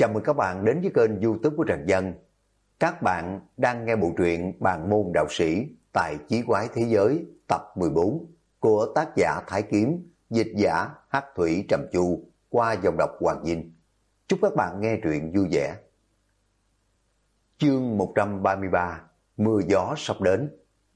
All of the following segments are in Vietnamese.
Chào mừng các bạn đến với kênh YouTube của Trần Dân. Các bạn đang nghe bộ truyện Bàn môn đạo sĩ tại Chí quái thế giới tập 14 của tác giả Thái Kiếm, dịch giả Hắc Thủy Trầm Chu qua dòng đọc Hoàng Dinh. Chúc các bạn nghe truyện vui vẻ. Chương 133: Mưa gió sắp đến.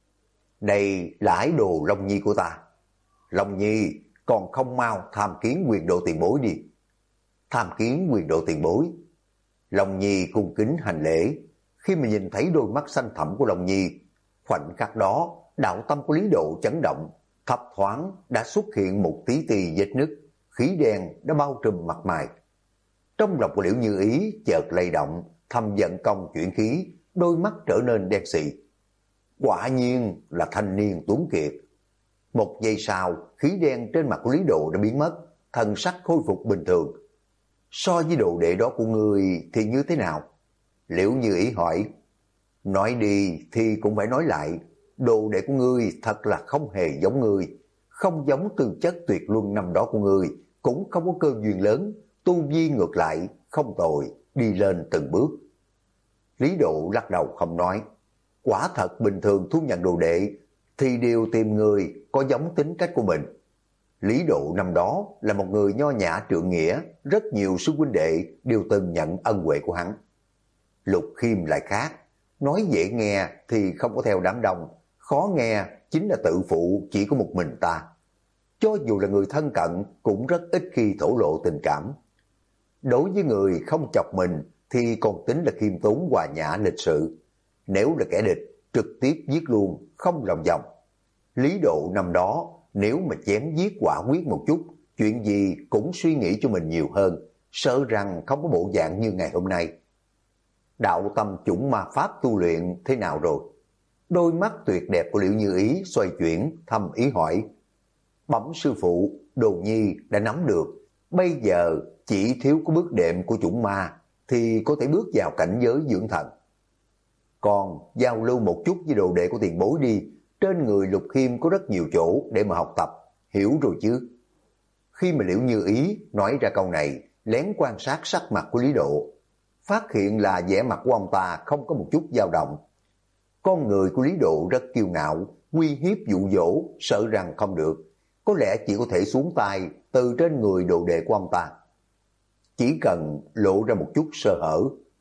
Đây là ái đồ Long Nhi của ta. Long Nhi còn không mau tham kiến quyền độ tiền bối đi. Tham kiến quyền độ tiền bối. Long Nhi cung kính hành lễ. Khi mà nhìn thấy đôi mắt xanh thẳm của Long Nhi, khoảnh khắc đó đạo tâm của Lý Độ chấn động, thấp thoáng đã xuất hiện một tí tì vết nứt, khí đen đã bao trùm mặt mày. Trong lòng của Liễu Như Ý chợt lay động, thầm vận công chuyển khí, đôi mắt trở nên đen xì. Quả nhiên là thanh niên tuấn kiệt. Một giây sau, khí đen trên mặt của Lý Độ đã biến mất, thần sắc khôi phục bình thường. So với đồ đệ đó của ngươi thì như thế nào? Liễu Như Ý hỏi. Nói đi thì cũng phải nói lại, đồ đệ của ngươi thật là không hề giống ngươi, không giống tư chất tuyệt luân năm đó của ngươi, cũng không có cơ duyên lớn, tu vi ngược lại không tồi, đi lên từng bước. Lý Độ lắc đầu không nói. Quả thật bình thường thu nhận đồ đệ thì đều tìm người có giống tính cách của mình. Lý Độ năm đó là một người nho nhã trượng nghĩa, rất nhiều sư huynh đệ đều từng nhận ân huệ của hắn. Lục Khiêm lại khác, nói dễ nghe thì không có theo đám đông, khó nghe chính là tự phụ chỉ có một mình ta. Cho dù là người thân cận cũng rất ít khi thổ lộ tình cảm. Đối với người không chọc mình thì còn tính là khiêm tốn hòa nhã lịch sự. Nếu là kẻ địch, trực tiếp giết luôn, không lòng vòng. Lý Độ năm đó nếu mà chém giết quả quyết một chút, chuyện gì cũng suy nghĩ cho mình nhiều hơn, sợ rằng không có bộ dạng như ngày hôm nay. Đạo tâm chủng ma pháp tu luyện thế nào rồi? Đôi mắt tuyệt đẹp của Liễu Như Ý xoay chuyển, thầm ý hỏi. Bẩm sư phụ, Đồ Nhi đã nắm được, bây giờ chỉ thiếu có bước đệm của chủng ma thì có thể bước vào cảnh giới dưỡng thần. Còn giao lưu một chút với đồ đệ của tiền bối đi, trên người Lục Khiêm có rất nhiều chỗ để mà học tập, hiểu rồi chứ? Khi mà Liễu Như Ý nói ra câu này, lén quan sát sắc mặt của Lý Độ, phát hiện là vẻ mặt của ông ta không có một chút dao động. Con người của Lý Độ rất kiêu ngạo, uy hiếp dụ dỗ, sợ rằng không được, có lẽ chỉ có thể xuống tay từ trên người đồ đệ của ông ta. Chỉ cần lộ ra một chút sơ hở.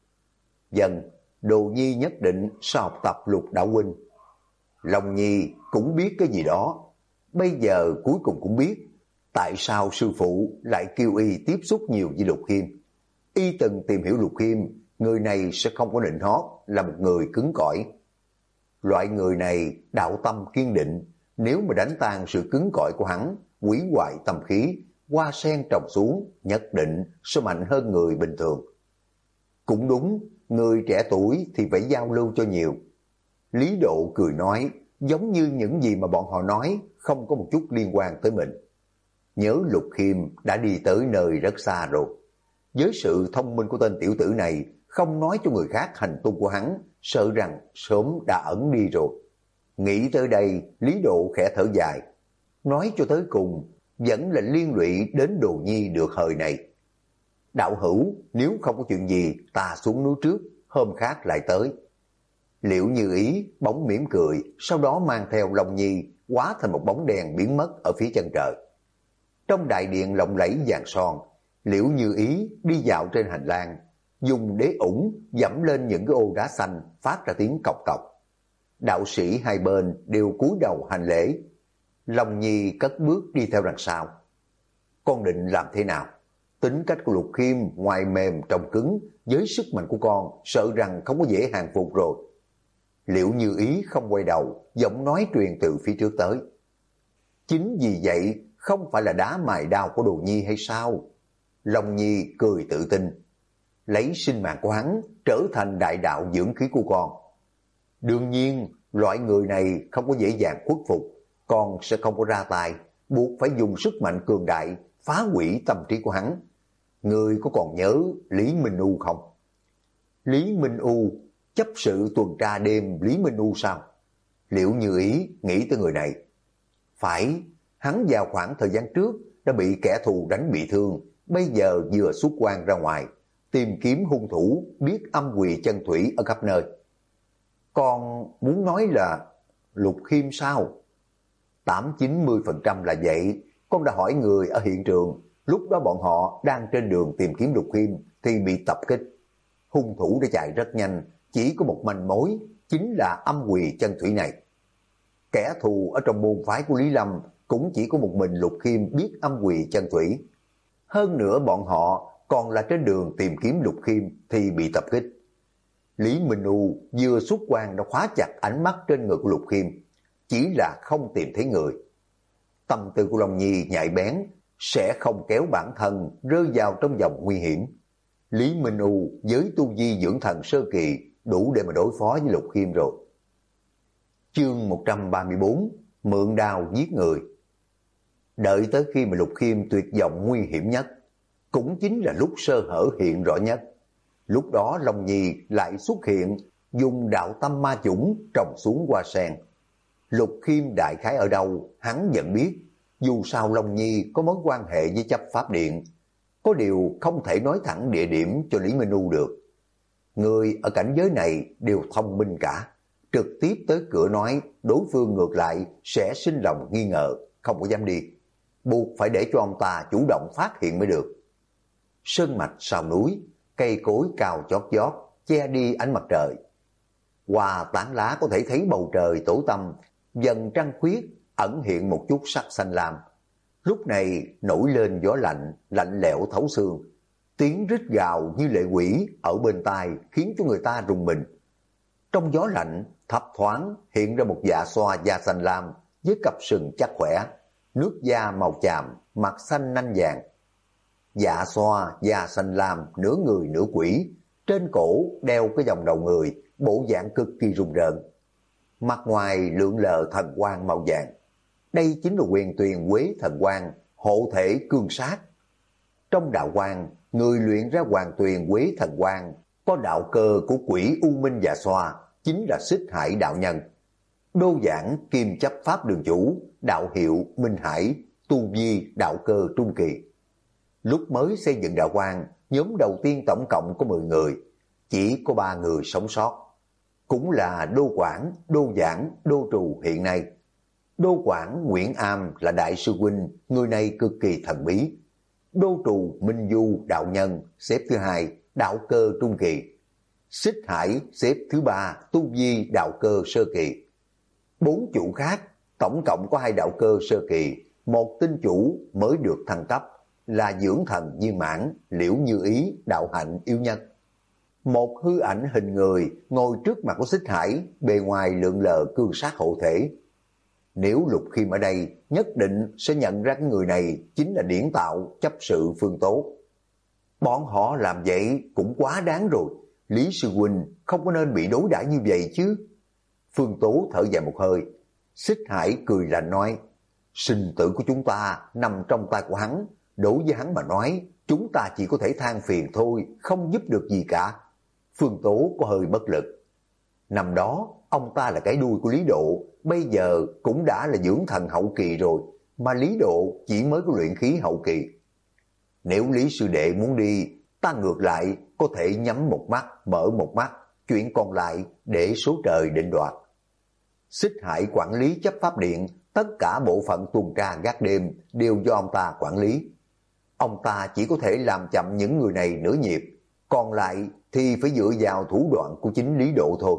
Dần, Đồ Nhi nhất định sẽ học tập Lục đạo huynh. Long Nhi cũng biết cái gì đó, bây giờ cuối cùng cũng biết tại sao sư phụ lại kêu y tiếp xúc nhiều với Lục Khiêm. Y từng tìm hiểu Lục Khiêm, người này sẽ không có nịnh hót, là một người cứng cỏi. Loại người này đạo tâm kiên định, nếu mà đánh tan sự cứng cỏi của hắn, hủy hoại tâm khí, hoa sen trồng xuống, nhất định sẽ mạnh hơn người bình thường. Cũng đúng, người trẻ tuổi thì phải giao lưu cho nhiều. Lý Độ cười nói, giống như những gì mà bọn họ nói không có một chút liên quan tới mình. Nhớ Lục Khiêm đã đi tới nơi rất xa rồi. Với sự thông minh của tên tiểu tử này, không nói cho người khác hành tung của hắn, sợ rằng sớm đã ẩn đi rồi. Nghĩ tới đây, Lý Độ khẽ thở dài. Nói cho tới cùng, vẫn là liên lụy đến Đồ Nhi được hời này. Đạo hữu, nếu không có chuyện gì, ta xuống núi trước, hôm khác lại tới. Liễu Như Ý bỗng mỉm cười, sau đó mang theo Long Nhi hóa thành một bóng đèn biến mất ở phía chân trời. Trong đại điện lộng lẫy vàng son, Liễu Như Ý đi dạo trên hành lang, dùng đế ủng dẫm lên những cái ô đá xanh phát ra tiếng cộc cộc. Đạo sĩ hai bên đều cúi đầu hành lễ. Long Nhi cất bước đi theo đằng sau. Con định làm thế nào? Tính cách của Lục Khiêm ngoài mềm trong cứng, với sức mạnh của con sợ rằng không có dễ hàng phục rồi. Liễu Như Ý không quay đầu, giọng nói truyền từ phía trước tới. Chính vì vậy không phải là đá mài đao của Đồ Nhi hay sao? Long Nhi cười tự tin. Lấy sinh mạng của hắn trở thành đại đạo dưỡng khí của con. Đương nhiên loại người này không có dễ dàng khuất phục, con sẽ không có ra tay, buộc phải dùng sức mạnh cường đại phá hủy tâm trí của hắn. Ngươi có còn nhớ Lý Minh U không? Lý Minh U, chấp sự tuần tra đêm Lý Minh U sao? Liễu Như Ý nghĩ tới người này. Phải, hắn vào khoảng thời gian trước đã bị kẻ thù đánh bị thương, bây giờ vừa xuất quan ra ngoài, tìm kiếm hung thủ biết âm quỷ chân thủy ở khắp nơi. Con muốn nói là Lục Khiêm sao? 80-90% là vậy. Con đã hỏi người ở hiện trường, lúc đó bọn họ đang trên đường tìm kiếm Lục Khiêm thì bị tập kích. Hung thủ đã chạy rất nhanh, chỉ có một manh mối, chính là âm quỷ chân thủy này. Kẻ thù ở trong môn phái của Lý Lâm cũng chỉ có một mình Lục Khiêm biết âm quỷ chân thủy. Hơn nữa bọn họ còn là trên đường tìm kiếm Lục Khiêm thì bị tập kích. Lý Minh U vừa xuất quan đã khóa chặt ánh mắt trên người của Lục Khiêm, chỉ là không tìm thấy người. Tâm tư của Long Nhi nhạy bén, sẽ không kéo bản thân rơi vào trong vòng nguy hiểm. Lý Minh U với tu vi dưỡng thần sơ kỳ đủ để mà đối phó với Lục Khiêm rồi. Chương 134, mượn đao giết người. Đợi tới khi mà Lục Khiêm tuyệt vọng nguy hiểm nhất, cũng chính là lúc sơ hở hiện rõ nhất. Lúc đó Long Nhi lại xuất hiện, dùng đạo tâm ma chủng trồng xuống hoa sen. Lục Khiêm đại khái ở đâu, hắn vẫn biết. Dù sao Long Nhi có mối quan hệ với chấp pháp điện, có điều không thể nói thẳng địa điểm cho Lý Minh U được. Người ở cảnh giới này đều thông minh cả, trực tiếp tới cửa nói, đối phương ngược lại sẽ sinh lòng nghi ngờ, không có dám đi. Buộc phải để cho ông ta chủ động phát hiện mới được. Sơn mạch sau núi, cây cối cao chót vót, che đi ánh mặt trời. Qua tán lá có thể thấy bầu trời tối tăm, dần trăng khuyết, ẩn hiện một chút sắc xanh lam. Lúc này nổi lên gió lạnh, lạnh lẽo thấu xương. Tiếng rít gào như lệ quỷ ở bên tai khiến cho người ta rùng mình. Trong gió lạnh, thấp thoáng hiện ra một dạ xoa da xanh lam với cặp sừng chắc khỏe, nước da màu chàm, mặt xanh nanh vàng. Dạ xoa da xanh lam, nửa người nửa quỷ, trên cổ đeo cái vòng đầu người, bộ dạng cực kỳ rùng rợn. Mặt ngoài lượn lờ thần quang màu vàng. Đây chính là Huyền Tuyền Quế thần quang, hộ thể cương sát. Trong đạo quang, người luyện ra Hoàng Tuyền Quế thần quang, có đạo cơ của quỷ U Minh Dạ Xoa, chính là Xích Hải đạo nhân. Đô giảng kim chấp pháp đường chủ, đạo hiệu Minh Hải, tu vi đạo cơ trung kỳ. Lúc mới xây dựng đạo quang, nhóm đầu tiên tổng cộng có 10 người, chỉ có 3 người sống sót. Cũng là Đô Quảng, Đô Giảng, Đô Trù hiện nay. Đô Quảng Nguyễn Am là đại sư huynh, người này cực kỳ thần bí. Đô Trù Minh Du đạo nhân xếp thứ 2, đạo cơ trung kỳ. Xích Hải xếp thứ 3, tu vi đạo cơ sơ kỳ. 4 chủ khác tổng cộng có 2 đạo cơ sơ kỳ, một tinh chủ mới được thăng cấp là dưỡng thần viên mãn, Liễu Như Ý đạo hạnh yếu nhất. Một hư ảnh hình người ngồi trước mặt của Xích Hải, bề ngoài lượn lờ cương sát hộ thể. Nếu Lục Khiêm ở đây, nhất định sẽ nhận ra cái người này chính là điển tạo chấp sự Phương Tố. Bọn họ làm vậy cũng quá đáng rồi, Lý Sư Huynh không có nên bị đối đãi như vậy chứ. Phương Tố thở dài một hơi. Xích Hải cười lạnh nói, sinh tử của chúng ta nằm trong tay của hắn, đối với hắn mà nói, chúng ta chỉ có thể than phiền thôi, không giúp được gì cả. Phương Tố có hơi bất lực. Năm đó, ông ta là cái đuôi của Lý Độ, bây giờ cũng đã là dưỡng thần hậu kỳ rồi, mà Lý Độ chỉ mới có luyện khí hậu kỳ. Nếu Lý Sư Đệ muốn đi, ta ngược lại có thể nhắm một mắt, mở một mắt, chuyện còn lại để số trời định đoạt. Xích Hải quản lý chấp pháp điện, tất cả bộ phận tuần tra gác đêm đều do ông ta quản lý. Ông ta chỉ có thể làm chậm những người này nửa nhịp, còn lại thì phải dựa vào thủ đoạn của chính Lý Độ thôi.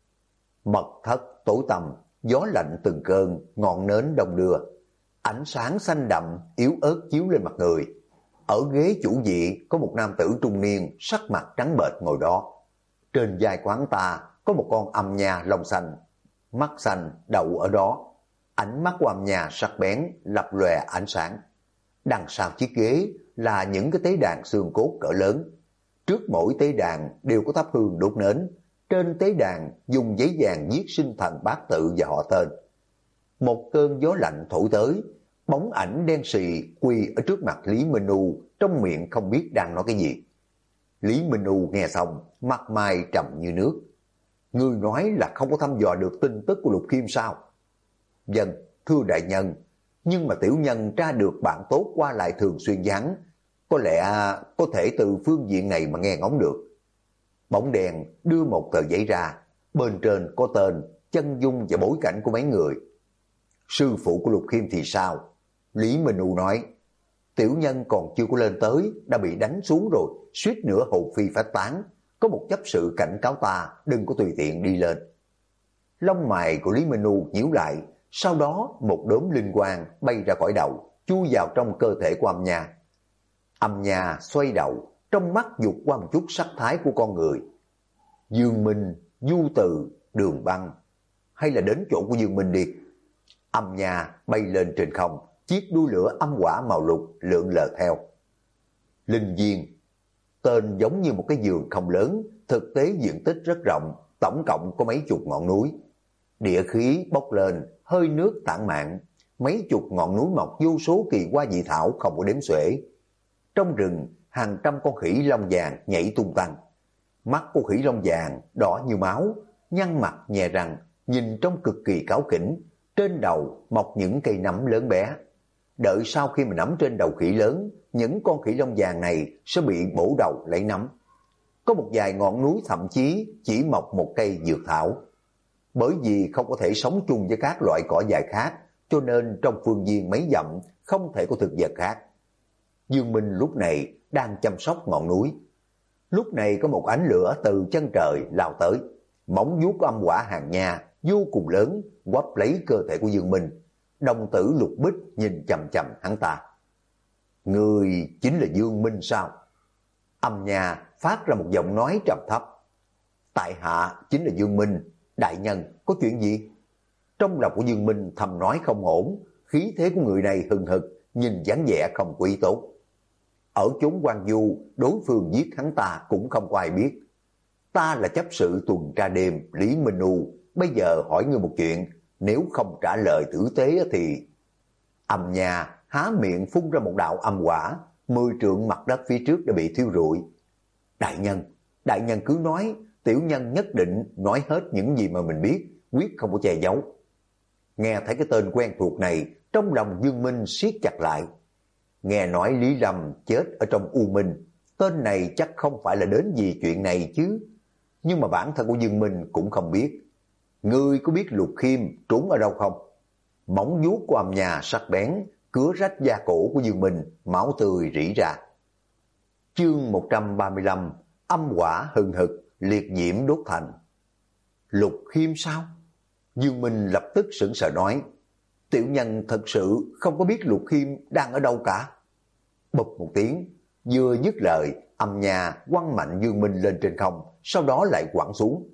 Mật thất tối tăm, gió lạnh từng cơn, ngọn nến đông đưa. Ánh sáng xanh đậm, yếu ớt chiếu lên mặt người. Ở ghế chủ vị có một nam tử trung niên, sắc mặt trắng bệch ngồi đó. Trên vai của hắn ta có một con âm nha lông xanh, mắt xanh đậu ở đó. Ánh mắt của âm nha sắc bén, lập lòe ánh sáng. Đằng sau chiếc ghế là những cái tế đàn xương cốt cỡ lớn. Trước mỗi tế đàn đều có thắp hương đốt nến. Trên tế đàn dùng giấy vàng viết sinh thần bát tự và họ tên. Một cơn gió lạnh thổi tới, bóng ảnh đen xì quỳ ở trước mặt Lý Minh U, trong miệng không biết đang nói cái gì. Lý Minh U nghe xong, mặt mày trầm như nước. Ngươi nói là không có thăm dò được tin tức của Lục Khiêm sao? Vâng, thưa đại nhân, nhưng mà tiểu nhân tra được bạn tốt qua lại thường xuyên với hắn. có lẽ có thể từ phương diện này mà nghe ngóng được. Bóng đèn đưa một tờ giấy ra, bên trên có tên, chân dung và bối cảnh của mấy người. Sư phụ của Lục Khiêm thì sao? Lý Minh U nói, tiểu nhân còn chưa có lên tới, đã bị đánh xuống rồi, suýt nữa hồn phi phách tán. Có một chấp sự cảnh cáo ta, đừng có tùy tiện đi lên. Lông mày của Lý Minh U nhíu lại, sau đó một đốm linh quang bay ra khỏi đầu, chui vào trong cơ thể của Âm Nha. Âm Nha xoay đầu, trong mắt dục qua một chút sắc thái của con người. Dương Minh, Du Từ, Đường Băng, hay là đến chỗ của Dương Minh đi. Âm Nha bay lên trên không, chiếc đuôi lửa âm hỏa màu lục lượn lờ theo. Linh Viên, tên giống như một cái vườn không lớn, thực tế diện tích rất rộng, tổng cộng có mấy chục ngọn núi. Địa khí bốc lên, hơi nước tản mạn, mấy chục ngọn núi mọc vô số kỳ hoa dị thảo không có đếm xuể. Trong rừng, hàng trăm con khỉ lông vàng nhảy tung tăng. Mắt của khỉ lông vàng đỏ như máu, nhăn mặt nhè răng, nhìn trông cực kỳ cáu kỉnh. Trên đầu mọc những cây nấm lớn bé. Đợi sau khi mà nấm trên đầu khỉ lớn, những con khỉ lông vàng này sẽ bị bổ đầu lấy nấm. Có một vài ngọn núi thậm chí chỉ mọc một cây dược thảo. Bởi vì không có thể sống chung với các loại cỏ dại khác, cho nên trong phương viên mấy dặm không thể có thực vật khác. Dương Minh lúc này đang chăm sóc ngọn núi. Lúc này có một ánh lửa từ chân trời lao tới, móng vuốt của âm hỏa hàng nha vô cùng lớn quắp lấy cơ thể của Dương Minh. Đồng tử Lục Bích nhìn chằm chằm hắn ta. Người chính là Dương Minh sao? Âm Nha phát ra một giọng nói trầm thấp. Tại hạ chính là Dương Minh, đại nhân có chuyện gì? Trong lòng của Dương Minh thầm nói không ổn, khí thế của người này hừng hực, nhìn dáng vẻ không quý tốt. Ở chốn Hoang Du, đối phương giết hắn ta cũng không có ai biết. Ta là chấp sự tuần tra đêm Lý Minh U, bây giờ hỏi ngươi một chuyện, nếu không trả lời tử tế thì... Âm Nha há miệng phun ra một đạo âm hỏa, 10 trượng mặt đất phía trước đã bị thiêu rụi. Đại nhân cứ nói, tiểu nhân nhất định nói hết những gì mà mình biết, quyết không có che giấu. Nghe thấy cái tên quen thuộc này, trong lòng Dương Minh siết chặt lại. Nghe nói Lý Lâm chết ở trong U Minh, tên này chắc không phải là đến vì chuyện này chứ. Nhưng mà bản thân của Dương Minh cũng không biết. Ngươi có biết Lục Khiêm trốn ở đâu không? Móng vuốt của Âm Nha sắc bén, cứa rách da cổ của Dương Minh, máu tươi rỉ ra. Chương 135, âm hỏa hừng hực, liệt diễm đốt thành. Lục Khiêm sao? Dương Minh lập tức sững sờ nói, tiểu nhân thật sự không có biết Lục Khiêm đang ở đâu cả. Bụp một tiếng, vừa dứt lời, Âm Nha quăng mạnh Dương Minh lên trên không, sau đó lại quẳng xuống.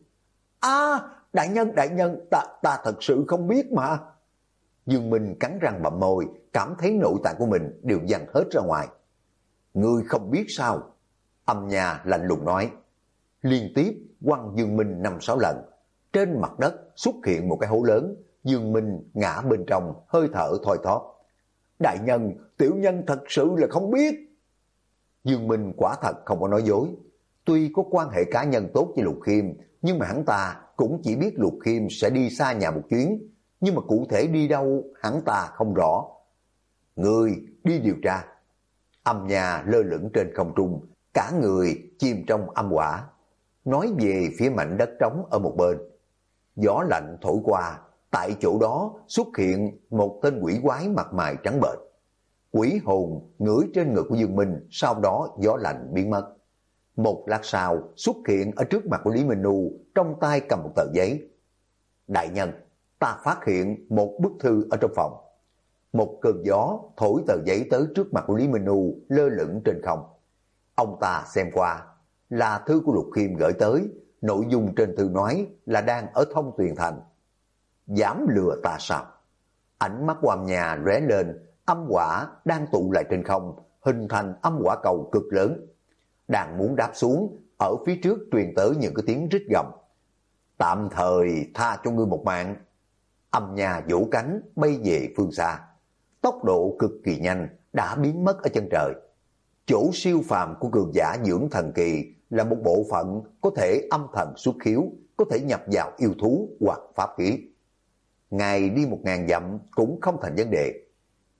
Đại nhân, ta thật sự không biết mà. Dương Minh cắn răng bặm môi, cảm thấy nội tạng của mình đều văng hết ra ngoài. Ngươi không biết sao? Âm Nha lạnh lùng nói. Liên tiếp quăng Dương Minh 5-6 lần. Trên mặt đất xuất hiện một cái hố lớn, Dương Minh ngã bên trong, hơi thở thoi thóp. Đại nhân, tiểu nhân thật sự là không biết. Dương Minh quả thật không có nói dối. Tuy có quan hệ cá nhân tốt với Lục Khiêm, nhưng mà hắn ta cũng chỉ biết Lục Khiêm sẽ đi xa nhà một chuyến, nhưng mà cụ thể đi đâu hắn ta không rõ. Người đi điều tra. Âm Nha lơ lửng trên không trung, cả người chìm trong âm hỏa. Nói về phía mảnh đất trống ở một bên. Gió lạnh thổi qua, tại chỗ đó xuất hiện một tên quỷ quái mặt mày trắng bệch. Quỷ hồn ngửi trên ngực của Dương Minh, sau đó gió lạnh biến mất. Một lát sau xuất hiện ở trước mặt của Lý Minh U, trong tay cầm một tờ giấy. Đại nhân, ta phát hiện một bức thư ở trong phòng. Một cơn gió thổi tờ giấy tới trước mặt của Lý Minh U, lơ lửng trên không. Ông ta xem qua, là thư của Lục Khiêm gửi tới, nội dung trên thư nói là đang ở Thông Tuyền Thành. Dám lừa ta sao? Ánh mắt của Âm Nha lóe lên, âm hỏa đang tụ lại trên không, hình thành âm hỏa cầu cực lớn. Đang muốn đáp xuống, ở phía trước truyền tới những cái tiếng rít gầm. Tạm thời tha cho ngươi một mạng. Âm Nha vỗ cánh bay về phương xa. Tốc độ cực kỳ nhanh, đã biến mất ở chân trời. Chỗ siêu phàm của cường giả dưỡng thần kỳ là một bộ phận có thể âm thần xuất khiếu, có thể nhập vào yêu thú hoặc pháp khí. Ngài đi 1000 dặm cũng không thành vấn đề.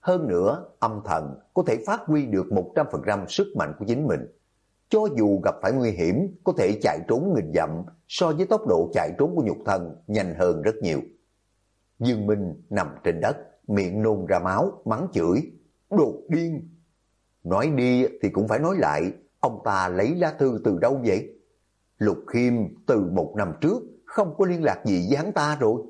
Hơn nữa, âm thần có thể phát huy được 100% sức mạnh của chính mình. Cho dù gặp phải nguy hiểm, có thể chạy trốn nghìn dặm, so với tốc độ chạy trốn của nhục thân nhanh hơn rất nhiều. Dương Minh nằm trên đất, miệng nôn ra máu, mắng chửi. Đồ điên! Nói đi thì cũng phải nói lại, ông ta lấy lá thư từ đâu vậy? Lục Khiêm từ 1 năm trước không có liên lạc gì với hắn ta rồi.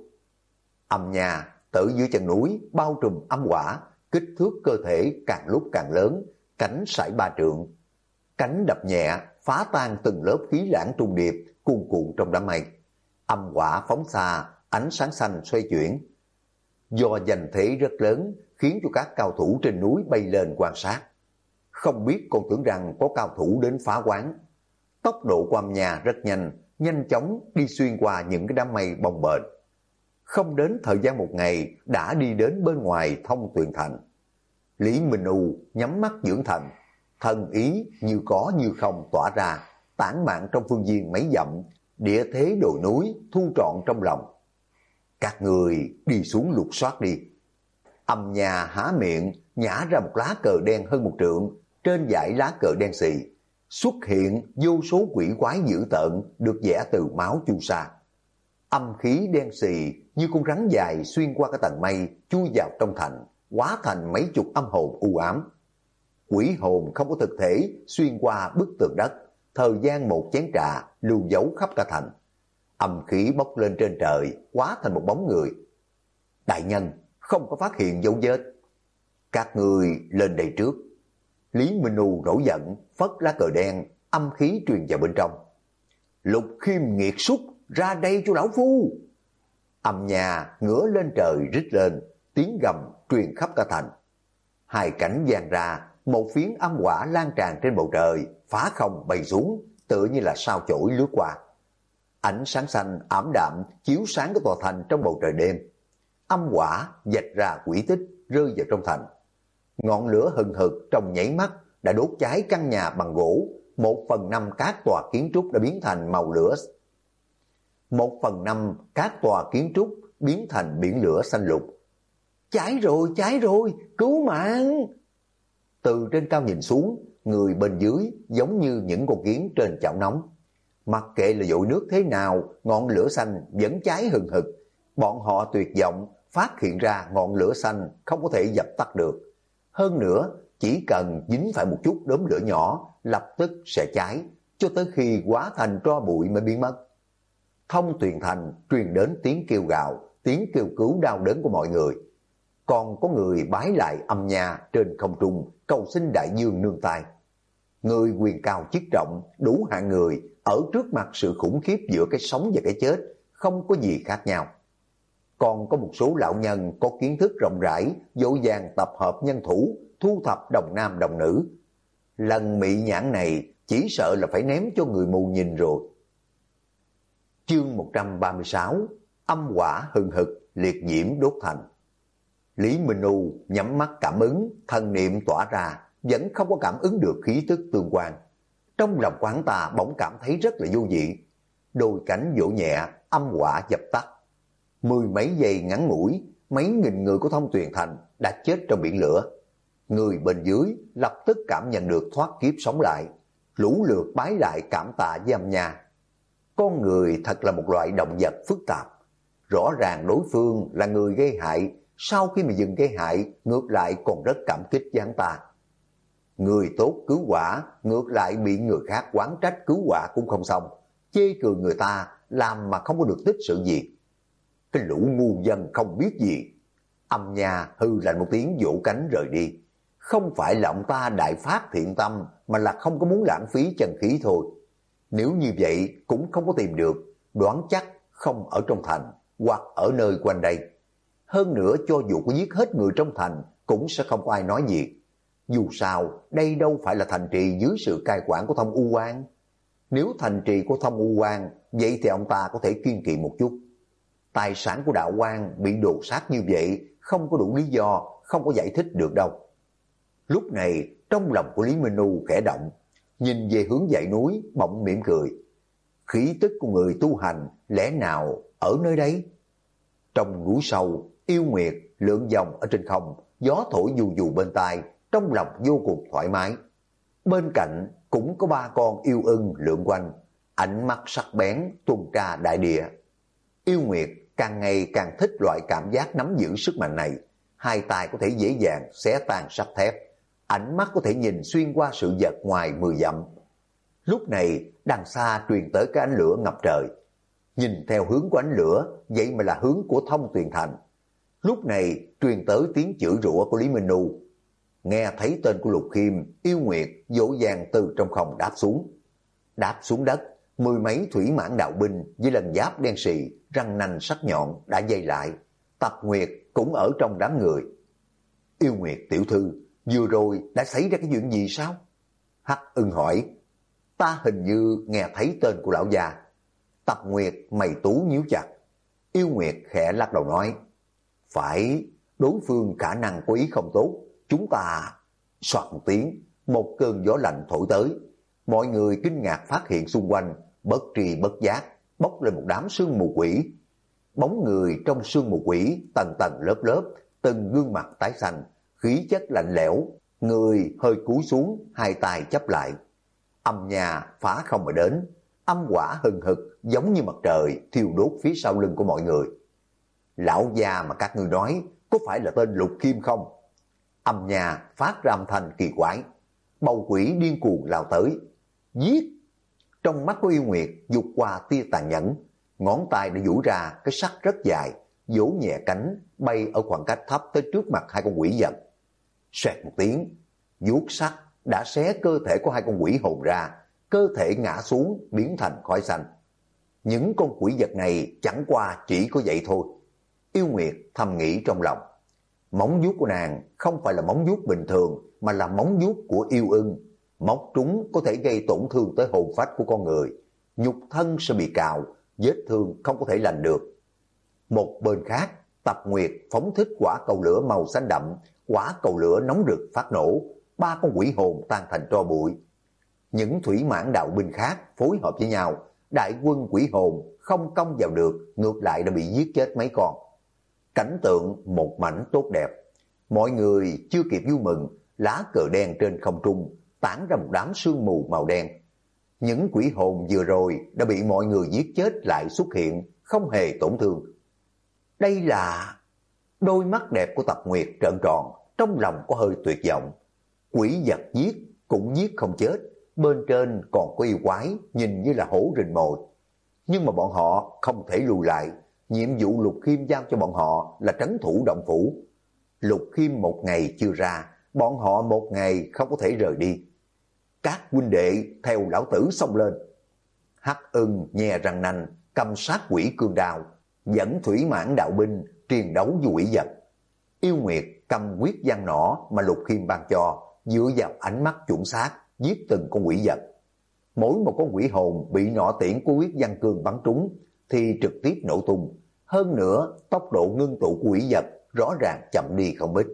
Âm nhà tử dưới chân núi bao trùm âm hỏa, kích thước cơ thể càng lúc càng lớn, cánh sải 3 trượng. Cánh đập nhẹ, phá tan từng lớp khí lãng trung điệp, cuồn cuộn trong đám mây. Âm hỏa phóng xa, ánh sáng xanh xoay chuyển. Do giành thế rất lớn, khiến cho các cao thủ trên núi bay lên quan sát. Không biết còn tưởng rằng có cao thủ đến phá quán. Tốc độ của âm nhà rất nhanh, nhanh chóng đi xuyên qua những cái đám mây bồng bềnh. Không đến thời gian 1 ngày đã đi đến bên ngoài Thông Tuyền Thành. Lý Minh U nhắm mắt dưỡng thần, thần ý như có như không tỏa ra, tản mạn trong phương viên mấy dặm, địa thế đồi núi thu trọn trong lòng. Các người đi xuống lục soát đi. Âm nhà há miệng, nhả ra một lá cờ đen hơn 1 trượng, trên dải lá cờ đen xì xuất hiện vô số quỷ quái dữ tợn được vẽ từ máu chu sa. Âm khí đen xì như con rắn dài xuyên qua cái tầng mây, chui vào trong thành, hóa thành mấy chục âm hồn u ám. Quỷ hồn không có thực thể xuyên qua bức tường đất, thời gian 1 chén trà lưu dấu khắp cả thành. Âm khí bốc lên trên trời, hóa thành một bóng người. Đại nhân, không có phát hiện dấu vết. Các người lên đây trước. Lý Minh U nổi giận, phất lá cờ đen, âm khí truyền vào bên trong. Lục Khiêm nghiệt súc, ra đây cho lão phu. Âm nhà ngửa lên trời rít lên, tiếng gầm truyền khắp cả thành. 2 cánh vang ra, một phiến âm hỏa lan tràn trên bầu trời, phá không bay xuống, tựa như là sao chổi lướt qua. Ánh sáng xanh ảm đạm chiếu sáng cái tòa thành trong bầu trời đêm. Âm hỏa vạch ra quỷ tích rơi vào trong thành. Ngọn lửa hừng hực trong nháy mắt đã đốt cháy căn nhà bằng gỗ, 1/5 các tòa kiến trúc đã biến thành màu lửa. 1/5 các tòa kiến trúc biến thành biển lửa xanh lục. Cháy rồi, cứu mạng! Từ trên cao nhìn xuống, người bên dưới giống như những con kiến trên chảo nóng. Mặc kệ là dội nước thế nào, ngọn lửa xanh vẫn cháy hừng hực. Bọn họ tuyệt vọng phát hiện ra ngọn lửa xanh không có thể dập tắt được. Hơn nữa, chỉ cần dính phải một chút đốm lửa nhỏ, lập tức sẽ cháy, cho tới khi hóa thành tro bụi mới biến mất. Thông Tuyền Thành truyền đến tiếng kêu gào, tiếng kêu cứu đau đớn của mọi người. Còn có người bái lại âm nhà trên không trung, cầu xin đại dương nương tay. Người quyền cao chức trọng, đủ hạng người, ở trước mặt sự khủng khiếp giữa cái sống và cái chết, không có gì khác nhau. Còn có một số lão nhân có kiến thức rộng rãi, dội vàng tập hợp nhân thủ, thu thập đồng nam đồng nữ. Lần mị nhãn này chỉ sợ là phải ném cho người mù nhìn rồi. Chương 136, âm hỏa hừng hực, liệt diễm đốt thành. Lý Minh U nhắm mắt cảm ứng, thần niệm tỏa ra, vẫn không có cảm ứng được khí tức tương quan. Trong lòng quán ta bỗng cảm thấy rất là vô vị. Đôi cánh vỗ nhẹ, âm hỏa dập tắt. 10 mấy giây ngắn ngủi, mấy nghìn người của Thông Tuyền Thành đã chết trong biển lửa. Người bên dưới lập tức cảm nhận được thoát kiếp sống lại, lũ lượt bái lại cảm tạ với âm nha. Con người thật là một loại động vật phức tạp. Rõ ràng đối phương là người gây hại, sau khi mà dừng gây hại, ngược lại còn rất cảm kích với hắn ta. Người tốt cứu quả, ngược lại bị người khác oán trách cứu quả cũng không xong, chê cười người ta làm mà không có được tích sự gì. Cái lũ ngu dân không biết gì. Âm nha hư lạnh một tiếng vỗ cánh rời đi. Không phải là ông ta đại phát thiện tâm, mà là không có muốn lãng phí chân khí thôi. Nếu như vậy cũng không có tìm được, đoán chắc không ở trong thành hoặc ở nơi quanh đây. Hơn nữa cho dù có giết hết người trong thành cũng sẽ không có ai nói gì. Dù sao đây đâu phải là thành trì dưới sự cai quản của Thông U Quan. Nếu thành trì của Thông U Quan, vậy thì ông ta có thể kiên kỵ một chút. Tài sản của đạo quan bị đổ sát như vậy, không có đủ lý do, không có giải thích được đâu. Lúc này trong lòng của Lý Minh U khẽ động, nhìn về hướng dãy núi bỗng mỉm cười. Khí tức của người tu hành lẽ nào ở nơi đây? Trong núi sâu, yêu nguyệt lượn vòng ở trên không, gió thổi dù dù bên tai, trong lòng vô cùng thoải mái. Bên cạnh cũng có 3 con yêu ưng lượn quanh, ánh mắt sắc bén tuần tra đại địa. Yêu Nguyệt càng ngày càng thích loại cảm giác nắm giữ sức mạnh này, hai tay có thể dễ dàng xé tan sắt thép, ánh mắt có thể nhìn xuyên qua sự vật ngoài 10 dặm. Lúc này đằng xa truyền tới cái ánh lửa ngập trời, nhìn theo hướng của ánh lửa, vậy mà là hướng của Thông Tuyền Thành. Lúc này truyền tới tiếng chửi rủa của Lý Minh Nu. Nghe thấy tên của Lục Khiêm, Yêu Nguyệt dỗ dàng từ trong phòng đáp xuống. Đáp xuống đất, 10 mấy thủy mãn đạo binh với lần giáp đen sì, răng nanh sắc nhọn đã dây lại. Tập Nguyệt cũng ở trong đám người. Yêu Nguyệt tiểu thư, vừa rồi đã xảy ra cái chuyện gì sao? Hắc Ưng hỏi. Ta hình như nghe thấy tên của lão già. Tập Nguyệt mày tú nhíu chặt. Yêu Nguyệt khẽ lắc đầu nói. Phải, đối phương khả năng có ý không tốt. Chúng ta... Soạt một tiếng, một cơn gió lạnh thổi tới. Mọi người kinh ngạc phát hiện xung quanh, bất tri bất giác, bốc lên một đám sương mù quỷ. Bóng người trong sương mù quỷ, tầng tầng lớp lớp, từng gương mặt tái xanh, khí chất lạnh lẽo, người hơi cúi xuống, hai tay chắp lại. Âm nhà phá không mà đến, âm quả hừng hực giống như mặt trời thiêu đốt phía sau lưng của mọi người. Lão già mà các ngươi nói có phải là tên Lục Khiêm không? Âm nhà phát ra âm thanh kỳ quái, bầu quỷ điên cuồng lao tới. Giết! Trong mắt của Yêu Nguyệt dục qua tia tàn nhẫn, ngón tay đã duỗi ra cái sắt rất dài, vỗ nhẹ cánh bay ở khoảng cách thấp tới trước mặt hai con quỷ vật. Xoẹt một tiếng, vuốt sắt đã xé cơ thể của hai con quỷ hồn ra, cơ thể ngã xuống biến thành khói xanh. Những con quỷ vật này chẳng qua chỉ có vậy thôi. Yêu Nguyệt thầm nghĩ trong lòng, móng vuốt của nàng không phải là móng vuốt bình thường mà là móng vuốt của yêu ưng. Móc trúng có thể gây tổn thương tới hồn phách của con người, nhục thân sẽ bị cào, vết thương không có thể lành được. Một bên khác, Tập Nguyệt phóng thích quả cầu lửa màu xanh đậm, quả cầu lửa nóng rực phát nổ, 3 con quỷ hồn tan thành tro bụi. Những thủy mãn đạo binh khác phối hợp với nhau, đại quân quỷ hồn không công vào được, ngược lại đã bị giết chết mấy con. Cảnh tượng một mảnh tốt đẹp, mọi người chưa kịp vui mừng, lá cờ đen trên không trung tản ra một đám sương mù màu đen. Những quỷ hồn vừa rồi đã bị mọi người giết chết lại xuất hiện, không hề tổn thương. Đây là... Đôi mắt đẹp của Tập Nguyệt trợn tròn, trong lòng có hơi tuyệt vọng. Quỷ vật giết cũng giết không chết, bên trên còn có yêu quái nhìn như là hổ rình mồi. Nhưng mà bọn họ không thể lùi lại, nhiệm vụ Lục Khiêm giao cho bọn họ là trấn thủ động phủ. Lục Khiêm một ngày chưa ra, bọn họ một ngày không có thể rời đi. Các huynh đệ theo lão tử xông lên. Hắc Ưng nhè răng nanh, cầm sát quỷ cương đao, dẫn thủy mãn đạo binh triền đấu với quỷ vật. Yêu Nguyệt cầm quyết văn nỏ mà Lục Khiêm ban cho, dựa vào ánh mắt chuẩn xác giết từng con quỷ vật. Mỗi một con quỷ hồn bị nỏ tiễn của quyết văn cương bắn trúng thì trực tiếp nổ tung. Hơn nữa tốc độ ngưng tụ của quỷ vật rõ ràng chậm đi không ít.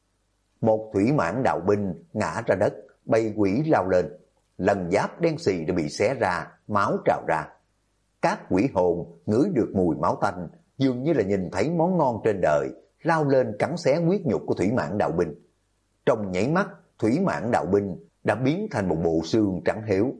Một thủy mãn đạo binh ngã ra đất, bay quỷ lao lên, lần giáp đen xì đã bị xé ra, máu trào ra. Các quỷ hồn ngửi được mùi máu tanh, dường như là nhìn thấy món ngon trên đời, lao lên cắn xé huyết nhục của thủy mãn đạo binh. Trong nhảy mắt, thủy mãn đạo binh đã biến thành một bộ xương trắng héo.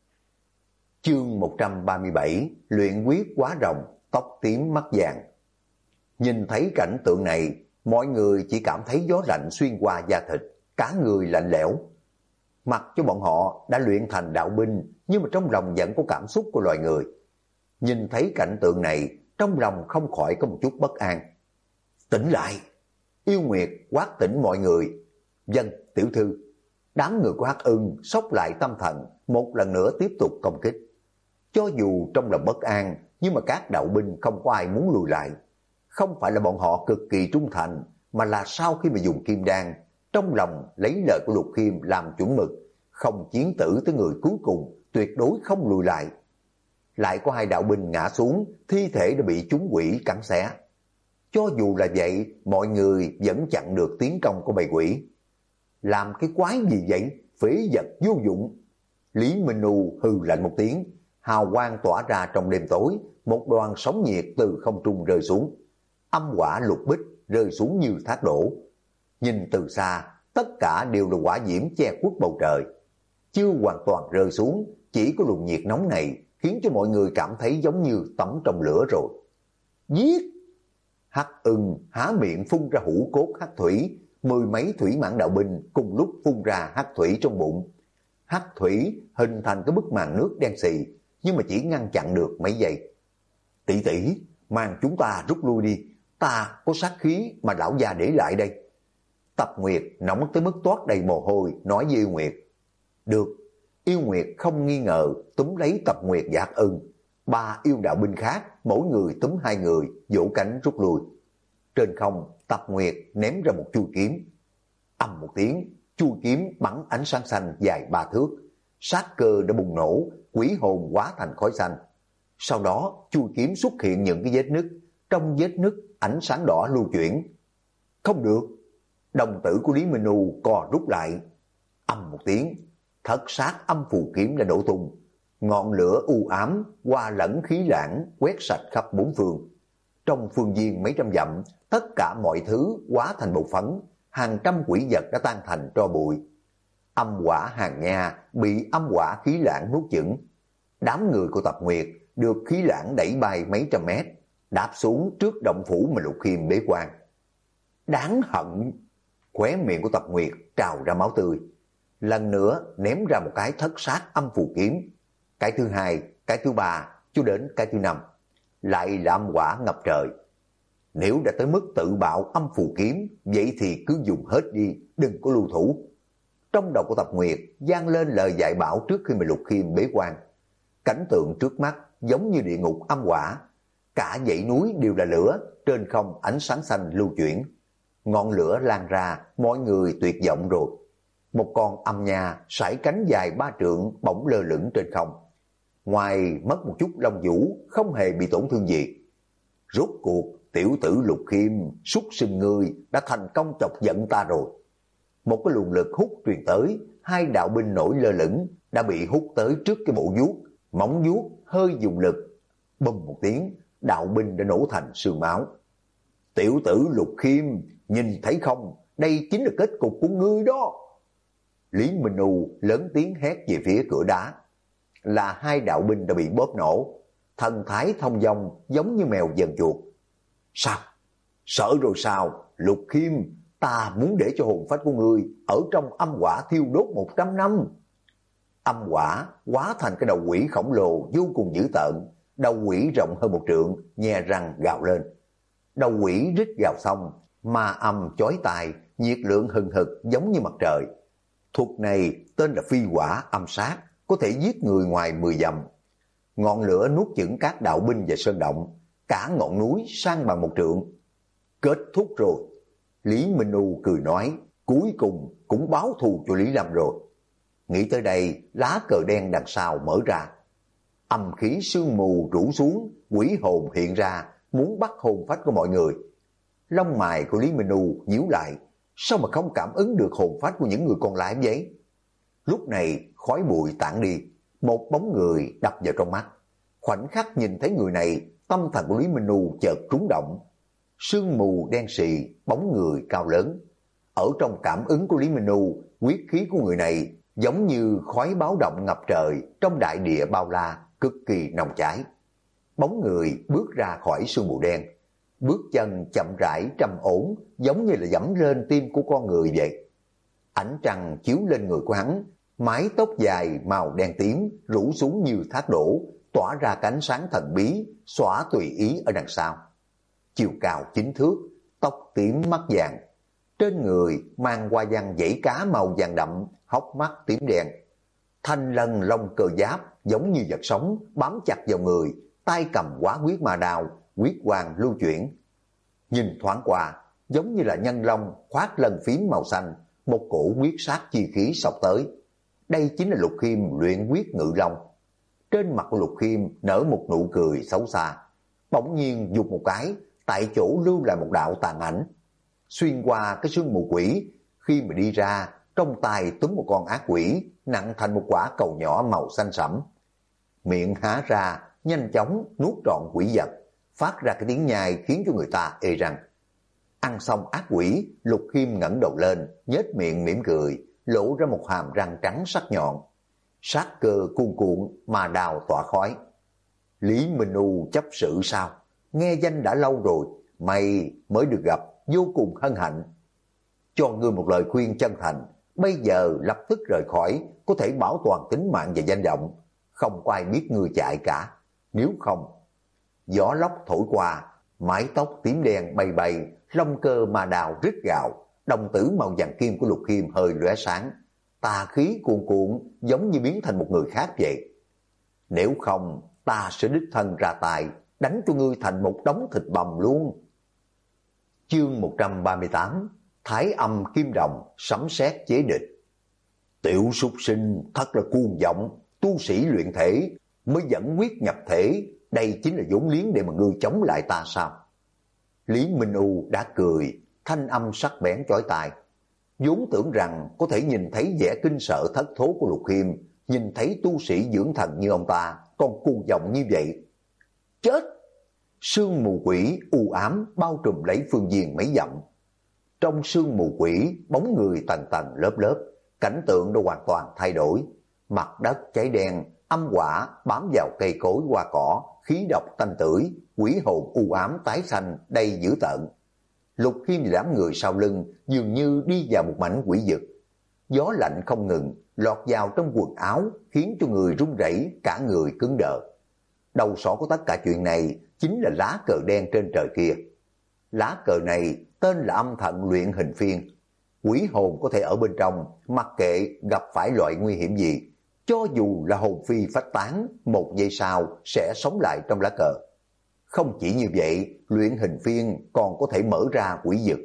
Chương 137, luyện quyết quá rồng, tóc tím mắt vàng. Nhìn thấy cảnh tượng này, mọi người chỉ cảm thấy gió lạnh xuyên qua da thịt, cả người lạnh lẽo. Mặc cho bọn họ đã luyện thành đạo binh, nhưng mà trong lòng vẫn có cảm xúc của loài người. Nhìn thấy cảnh tượng này, trong lòng không khỏi có một chút bất an. Tỉnh lại! Yêu Nguyệt quát tỉnh mọi người. Vâng, tiểu thư. Đám người của Hắc Ưng sốc lại tâm thần, một lần nữa tiếp tục công kích. Cho dù trong lòng bất an, nhưng mà các đạo binh không có ai muốn lùi lại. Không phải là bọn họ cực kỳ trung thành, mà là sau khi mà dùng kim đan, trong lòng lấy lời của Lục Khiêm làm chuẩn mực, không chiến tử tới người cuối cùng, tuyệt đối không lùi lại. Lại có 2 đạo binh ngã xuống, thi thể đã bị chúng quỷ cắn xé. Cho dù là vậy, mọi người vẫn chặn được tiến công của bầy quỷ. Làm cái quái gì vậy? Phế vật vô dụng! Lý Minh Nu hừ lạnh một tiếng, hào quang tỏa ra trong đêm tối, một đoàn sóng nhiệt từ không trung rơi xuống. Âm quả lục bích rơi xuống như thác đổ. Nhìn từ xa, tất cả đều là hỏa diễm che khuất bầu trời. Chưa hoàn toàn rơi xuống, chỉ có luồng nhiệt nóng này khiến cho mọi người cảm thấy giống như tắm trong lửa rồi. Giết! Hắc Ưng há miệng phun ra hũ cốt hắc thủy, 10 mấy thủy mãn đạo binh cùng lúc phun ra hắc thủy trong bụng. Hắc thủy hình thành cái bức màn nước đen xì, nhưng mà chỉ ngăn chặn được mấy giây. Tỷ tỷ, mang chúng ta rút lui đi, ta có sát khí mà lão già để lại đây. Tập Nguyệt nóng tới mức toát đầy mồ hôi, nói với Yêu Nguyệt. Được, Yêu Nguyệt không nghi ngờ túm lấy Tập Nguyệt và Hắc Ưng. 3 yêu đạo binh khác, mỗi người túm 2 người, vỗ cánh rút lui. Trên không, Tập Nguyệt ném ra một chui kiếm. Ầm một tiếng, chui kiếm bắn ánh sáng xanh dài 3 thước. Sát cơ đã bùng nổ, quỷ hồn hóa thành khói xanh. Sau đó, chui kiếm xuất hiện những cái vết nứt. Trong vết nứt, ánh sáng đỏ lưu chuyển. Không được. Đồng tử của Lý Minh U co rút lại. Ầm một tiếng, thất sát âm phù kiếm đã nổ tung. Ngọn lửa u ám, hòa lẫn khí lãng, quét sạch khắp bốn phương. Trong phương viên mấy trăm dặm, tất cả mọi thứ hóa thành bột phấn, hàng trăm quỷ vật đã tan thành tro bụi. Âm hỏa hàng nha bị âm hỏa khí lãng nuốt chửng. Đám người của Tập Nguyệt được khí lãng đẩy bay mấy trăm mét, đáp xuống trước động phủ mà Lục Khiêm bế quan. Đáng hận! Khóe miệng của Tập Nguyệt trào ra máu tươi. Lần nữa ném ra một cái thất sát âm phù kiếm. Cái thứ hai, cái thứ ba, cho đến cái thứ năm. Lại là âm hỏa ngập trời. Nếu đã tới mức tự bạo âm phù kiếm, vậy thì cứ dùng hết đi, đừng có lưu thủ. Trong đầu của Tập Nguyệt vang lên lời dạy bảo trước khi mà Lục Khiêm bế quan. Cảnh tượng trước mắt giống như địa ngục âm hỏa. Cả dãy núi đều là lửa, trên không ánh sáng xanh lưu chuyển. Ngọn lửa lan ra, mọi người tuyệt vọng rồi. Một con âm nha sải cánh dài 3 trượng bỗng lơ lửng trên không. Ngoài mất một chút lông vũ, không hề bị tổn thương gì. Rốt cuộc, tiểu tử Lục Khiêm, súc sinh ngươi đã thành công chọc giận ta rồi. Một cái luồng lực hút truyền tới, 2 đạo binh nổi lơ lửng đã bị hút tới trước cái bộ vuốt, móng vuốt hơi dùng lực. Bùm một tiếng, đạo binh đã nổ thành sương máu. Tiểu tử Lục Khiêm, nhìn thấy không, đây chính là kết cục của ngươi đó. Lý Minh U lớn tiếng hét về phía cửa đá. Là 2 đạo binh đã bị bóp nổ, thần thái thông dong giống như mèo dần chuột. Sao? Sợ rồi sao? Lục Khiêm, ta muốn để cho hồn phách của ngươi ở trong âm hỏa thiêu đốt 100 năm. Âm hỏa hóa thành cái đầu quỷ khổng lồ vô cùng dữ tợn, đầu quỷ rộng hơn 1 trượng, nhe răng gào lên. Đầu quỷ rít gào xong, ma âm chói tai, nhiệt lượng hừng hực giống như mặt trời. Thuật này tên là phi hỏa âm sát, có thể giết người ngoài 10 dặm. Ngọn lửa nuốt chửng các đạo binh và sơn động, cả ngọn núi sang bằng 1 trượng. Kết thúc rồi. Lý Minh U cười nói, cuối cùng cũng báo thù cho Lý Lâm rồi. Nghĩ tới đây, lá cờ đen đằng sau mở ra. Âm khí sương mù rủ xuống, quỷ hồn hiện ra, muốn bắt hồn phách của mọi người. Lông mày của Lý Minh U nhíu lại, sao mà không cảm ứng được hồn phách của những người còn lại vậy? Lúc này khói bụi tản đi, một bóng người đập vào trong mắt. Khoảnh khắc nhìn thấy người này, tâm thần của Lý Minh U chợt trúng động. Sương mù đen sì, bóng người cao lớn. Ở trong cảm ứng của Lý Minh U, huyết khí của người này giống như khói báo động ngập trời trong đại địa bao la, cực kỳ nồng cháy. Bóng người bước ra khỏi sương mù đen, bước chân chậm rãi trầm ổn, giống như là dẫm lên tim của con người vậy. Ánh trăng chiếu lên người của hắn, mái tóc dài màu đen tím rủ xuống như thác đổ, tỏa ra cái ánh sáng thần bí, xõa tùy ý ở đằng sau. Chiều cao 9 thước, tóc tím mắt vàng, trên người mang hoa văn dãy cá màu vàng đậm, hốc mắt tím đen. Thanh lân lông cơ giáp giống như vật sống bám chặt vào người, tay cầm quá huyết ma đao, huyết quang lưu chuyển. Nhìn thoáng qua, giống như là nhân long khoác lân phím màu xanh, một cổ huyết sát chi khí sộc tới. Đây chính là Lục Khiêm luyện huyết ngự long. Trên mặt của Lục Khiêm nở một nụ cười xấu xa. Bỗng nhiên giục một cái, tại chỗ lưu lại một đạo tàn ảnh. Xuyên qua cái sương mù quỷ, khi mà đi ra, trong tay túm một con ác quỷ, nặng thành một quả cầu nhỏ màu xanh sẫm. Miệng há ra, nhanh chóng nuốt trọn quỷ vật, phát ra cái tiếng nhai khiến cho người ta ê răng. Ăn xong ác quỷ, Lục Khiêm ngẩng đầu lên, nhếch miệng mỉm cười, lộ ra một hàm răng trắng sắc nhọn. Sát cơ cuồn cuộn, mà đào tỏa khói. Lý Minh U chấp sự sao? Nghe danh đã lâu rồi, mày mới được gặp, vô cùng hân hạnh. Cho ngươi một lời khuyên chân thành, bây giờ lập tức rời khỏi, có thể bảo toàn tính mạng và danh vọng. Không có ai biết ngươi chạy cả. Nếu không, gió lốc thổi qua, mái tóc tím đen bay bay, lông cơ mà đào rít gào, đồng tử màu vàng kim của Lục Khiêm hơi lóe sáng, tà khí cuồn cuộn giống như biến thành một người khác vậy. Nếu không, ta sẽ đích thân ra tay, đánh cho ngươi thành một đống thịt bầm luôn. Chương 138, Thái âm kim đồng, sấm sét chế địch. Tiểu súc sinh thật là cuồng vọng, tu sĩ luyện thể mới dẫn quyết nhập thể, đây chính là vốn liếng để mà ngươi chống lại ta sao? Lý Minh U đã cười, thanh âm sắc bén chói tai. Vốn tưởng rằng có thể nhìn thấy vẻ kinh sợ thất thố của Lục Khiêm, nhìn thấy tu sĩ dưỡng thần như ông ta còn cuồng vọng như vậy. Chết! Sương mù quỷ u ám bao trùm lấy phương viên mấy dặm. Trong sương mù quỷ, bóng người tầng tầng lớp lớp, cảnh tượng đã hoàn toàn thay đổi. Mặt đất cháy đen, âm hỏa bám vào cây cối hoa cỏ, khí độc tanh tưởi, quỷ hồn u ám tái xanh đầy dữ tợn. Lục Khiêm đám người sau lưng dường như đi vào một mảnh quỷ vực. Gió lạnh không ngừng lọt vào trong quần áo, khiến cho người run rẩy, cả người cứng đờ. Đầu sỏ của tất cả chuyện này chính là lá cờ đen trên trời kia. Lá cờ này tên là âm thần luyện hình phiên. Quỷ hồn có thể ở bên trong, mặc kệ gặp phải loại nguy hiểm gì, cho dù là hồn phi phách tán, một giây sau sẽ sống lại trong lá cờ. Không chỉ như vậy, luyện hình phiên còn có thể mở ra quỷ vực.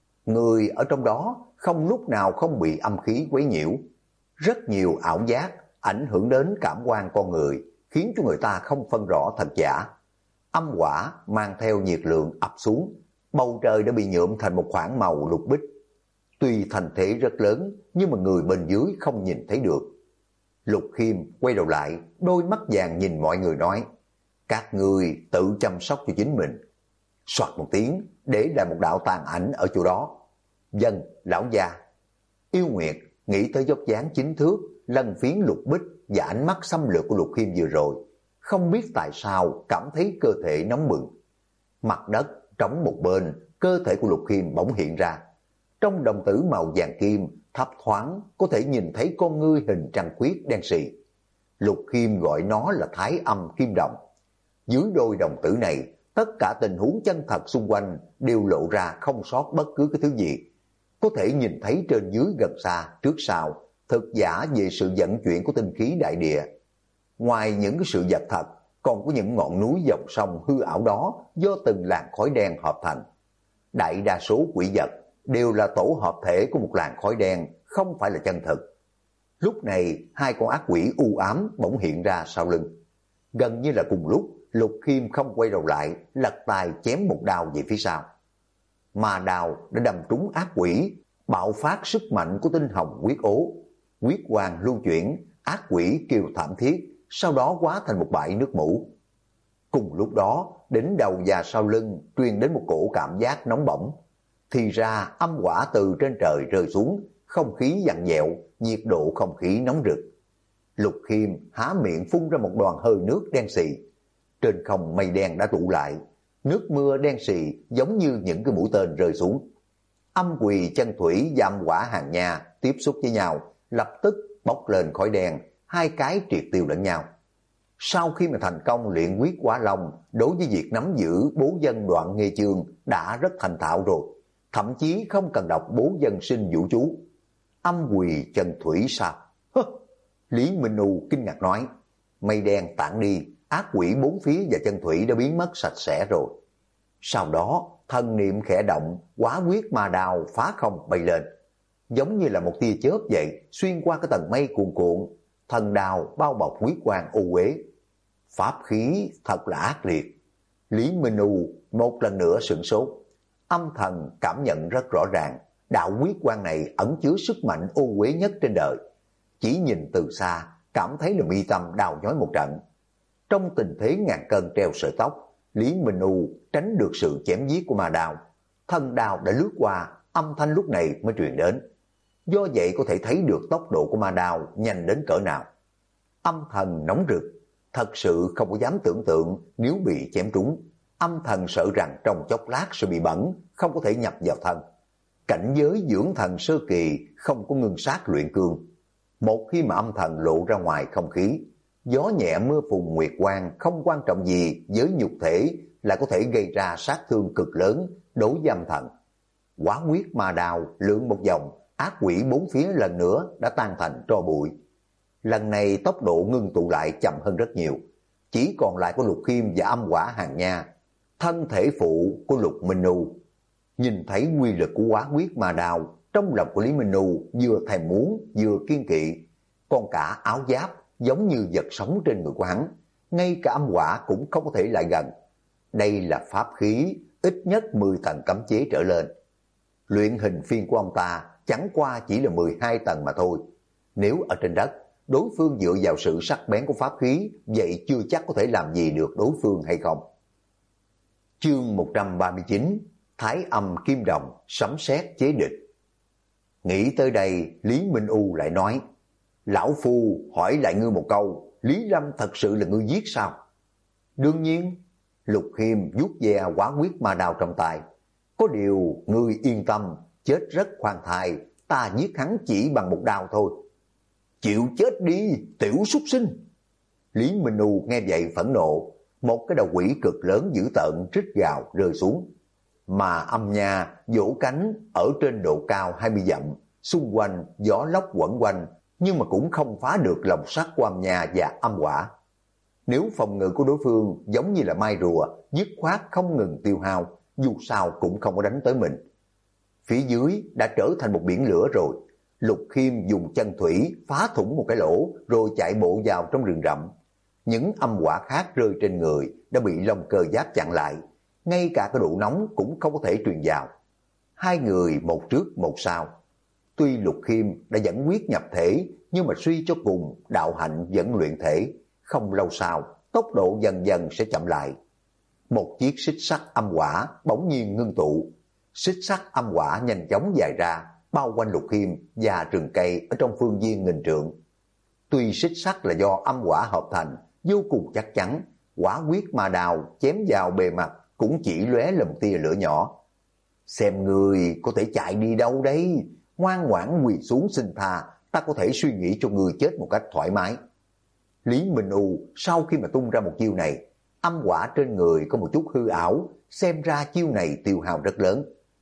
Người ở trong đó không lúc nào không bị âm khí quấy nhiễu. Rất nhiều ảo giác ảnh hưởng đến cảm quan con người, khiến cho người ta không phân rõ thật giả. Âm hỏa mang theo nhiệt lượng ập xuống, bầu trời đã bị nhuộm thành một khoảng màu lục bích. Tuy thành thế rất lớn, nhưng mà người bên dưới không nhìn thấy được. Lục Khiêm quay đầu lại, đôi mắt vàng nhìn mọi người nói, các người tự chăm sóc cho chính mình. Soạt một tiếng, để lại một đạo tàn ảnh ở chỗ đó. Dân, lão gia. Yêu Nguyệt nghĩ tới dốc dáng chính thước, lân phiến lục bích và ánh mắt xâm lược của Lục Khiêm vừa rồi. Không biết tại sao cảm thấy cơ thể nóng bừng. Mặt đất trống một bên, cơ thể của Lục Khiêm bỗng hiện ra. Trong đồng tử màu vàng kim, thấp thoáng có thể nhìn thấy con ngươi hình trăng khuyết đen sì. Lục Khiêm gọi nó là Thái âm kim đồng. Dưới đôi đồng tử này, tất cả tình huống chân thật xung quanh đều lộ ra không sót bất cứ cái thứ gì. Có thể nhìn thấy trên dưới gần xa, trước sau, thực giả về sự vận chuyển của tinh khí đại địa. Ngoài những cái sự vật thật, còn có những ngọn núi dòng sông hư ảo đó do từng làn khói đen hợp thành. Đại đa số quỷ vật đều là tổ hợp thể của một làn khói đen, không phải là chân thực. Lúc này, hai con ác quỷ u ám bỗng hiện ra sau lưng. Gần như là cùng lúc, Lục Khiêm không quay đầu lại, lật tài chém một đao về phía sau. Mà đao đã đâm trúng ác quỷ, bạo phát sức mạnh của tinh hồng huyết ố. Huyết quang lưu chuyển, ác quỷ kêu thảm thiết, sau đó hóa thành một bãi nước mủ. Cùng lúc đó, đỉnh đầu và sau lưng truyền đến một cổ cảm giác nóng bỏng. Thì ra âm hỏa từ trên trời rơi xuống, không khí vặn vẹo, nhiệt độ không khí nóng rực. Lục Khiêm há miệng phun ra một đoàn hơi nước đen xì. Trên không mây đen đã tụ lại, nước mưa đen xì giống như những cái mũi tên rơi xuống. Âm quỳ chân thủy và âm hỏa hàng nha tiếp xúc với nhau, lập tức bốc lên khói đen, hai cái triệt tiêu lẫn nhau. Sau khi mà thành công luyện quyết Hỏa Long, đối với việc nắm giữ bố dân đoạn nghê chương đã rất thành thạo rồi, thậm chí không cần đọc bố dân sinh vũ chú. Âm quỳ chân thủy sao? Lý Minh U kinh ngạc nói, mây đen tản đi, ác quỷ bốn phía và chân thủy đã biến mất sạch sẽ rồi. Sau đó, thần niệm khẽ động, hóa quyết ma đao phá không bay lên. Giống như là một tia chớp vậy, xuyên qua cái tầng mây cuồn cuộn, thần đao bao bọc huyết quang ô uế. Pháp khí thật là ác liệt. Lý Minh U một lần nữa sửng sốt. Âm thần cảm nhận rất rõ ràng, đạo huyết quang này ẩn chứa sức mạnh ô uế nhất trên đời. Chỉ nhìn từ xa, cảm thấy là mi tâm đau nhói một trận. Trong tình thế ngàn cân treo sợi tóc, Lý Minh U tránh được sự chém giết của ma đao. Thân đao đã lướt qua, âm thanh lúc này mới truyền đến. Do vậy có thể thấy được tốc độ của ma đao nhanh đến cỡ nào. Âm thần nóng rực, thật sự không có dám tưởng tượng nếu bị chém trúng. Âm thần sợ rằng trong chốc lát sẽ bị bẩn, không có thể nhập vào thân. Cảnh giới dưỡng thần sơ kỳ không có ngưng sát luyện cương. Một khi mà âm thần lộ ra ngoài không khí, gió nhẹ mưa phùn nguyệt quang không quan trọng gì với nhục thể là có thể gây ra sát thương cực lớn đối với âm thần. Quá huyết ma đao lượn một vòng, ác quỷ bốn phía lần nữa đã tan thành tro bụi. Lần này tốc độ ngưng tụ lại chậm hơn rất nhiều, chỉ còn lại có Lục Khiêm và âm quả hàng nha, thân thể phụ của Lục Minh Nu. Nhìn thấy quy lực của quá huyết ma đao, trong lòng của Lý Minh Nu vừa thèm muốn vừa kiên kỵ. Còn cả áo giáp giống như vật sống trên người của hắn, ngay cả âm quả cũng không có thể lại gần. Đây là pháp khí ít nhất 10 tầng cấm chế trở lên. Luyện hình phiên của ông ta chẳng qua chỉ là 12 tầng mà thôi. Nếu ở trên đất, đối phương dựa vào sự sắc bén của pháp khí, vậy chưa chắc có thể làm gì được đối phương hay không. Chương 139, Thái âm kim đồng, sấm sét chế địch. Nghĩ tới đây, Lý Minh U lại nói, lão phu hỏi lại ngươi một câu, Lý Lâm thật sự là ngươi giết sao? Đương nhiên. Lục Khiêm vuốt ve quá huyết ma đao trong tay. Có điều ngươi yên tâm, chết rất khoan thai, ta giết hắn chỉ bằng một đao thôi. Chịu chết đi, tiểu súc sinh. Lý Minh U nghe vậy phẫn nộ, một cái đầu quỷ cực lớn dữ tợn rít gào rơi xuống. Mà âm nha vỗ cánh ở trên độ cao 20 dặm, xung quanh gió lốc quẩn quanh, nhưng mà cũng không phá được lòng sắt của âm nha và âm quả. Nếu phòng ngự của đối phương giống như là mai rùa, dứt khoát không ngừng tiêu hao, dù sao cũng không có đánh tới mình. Phía dưới đã trở thành một biển lửa rồi. Lục Khiêm dùng chân thủy phá thủng một cái lỗ rồi chạy bộ vào trong rừng rậm. Những âm quả khác rơi trên người đã bị lông cơ giáp chặn lại, ngay cả cái độ nóng cũng không có thể truyền vào. Hai người một trước một sau. Tuy Lục Khiêm đã dẫn quyết nhập thể, nhưng mà suy cho cùng đạo hạnh vẫn luyện thể. Không lâu sau, tốc độ dần dần sẽ chậm lại. Một chiếc xích sắt âm quả bỗng nhiên ngưng tụ. Xích sắt âm quả nhanh chóng dài ra, bao quanh Lục Khiêm và rừng cây ở trong phương viên nghìn trượng. Tuy xích sắt là do âm quả hợp thành, vô cùng chắc chắn, quả huyết ma đao chém vào bề mặt cũng chỉ lóe lùm tia lửa nhỏ. Xem người có thể chạy đi đâu đấy, ngoan ngoãn quỳ xuống xin tha, ta có thể suy nghĩ cho người chết một cách thoải mái. Lý Minh U sau khi mà tung ra một chiêu này, âm quả trên người có một chút hư ảo, xem ra chiêu này tiêu hao rất lớn.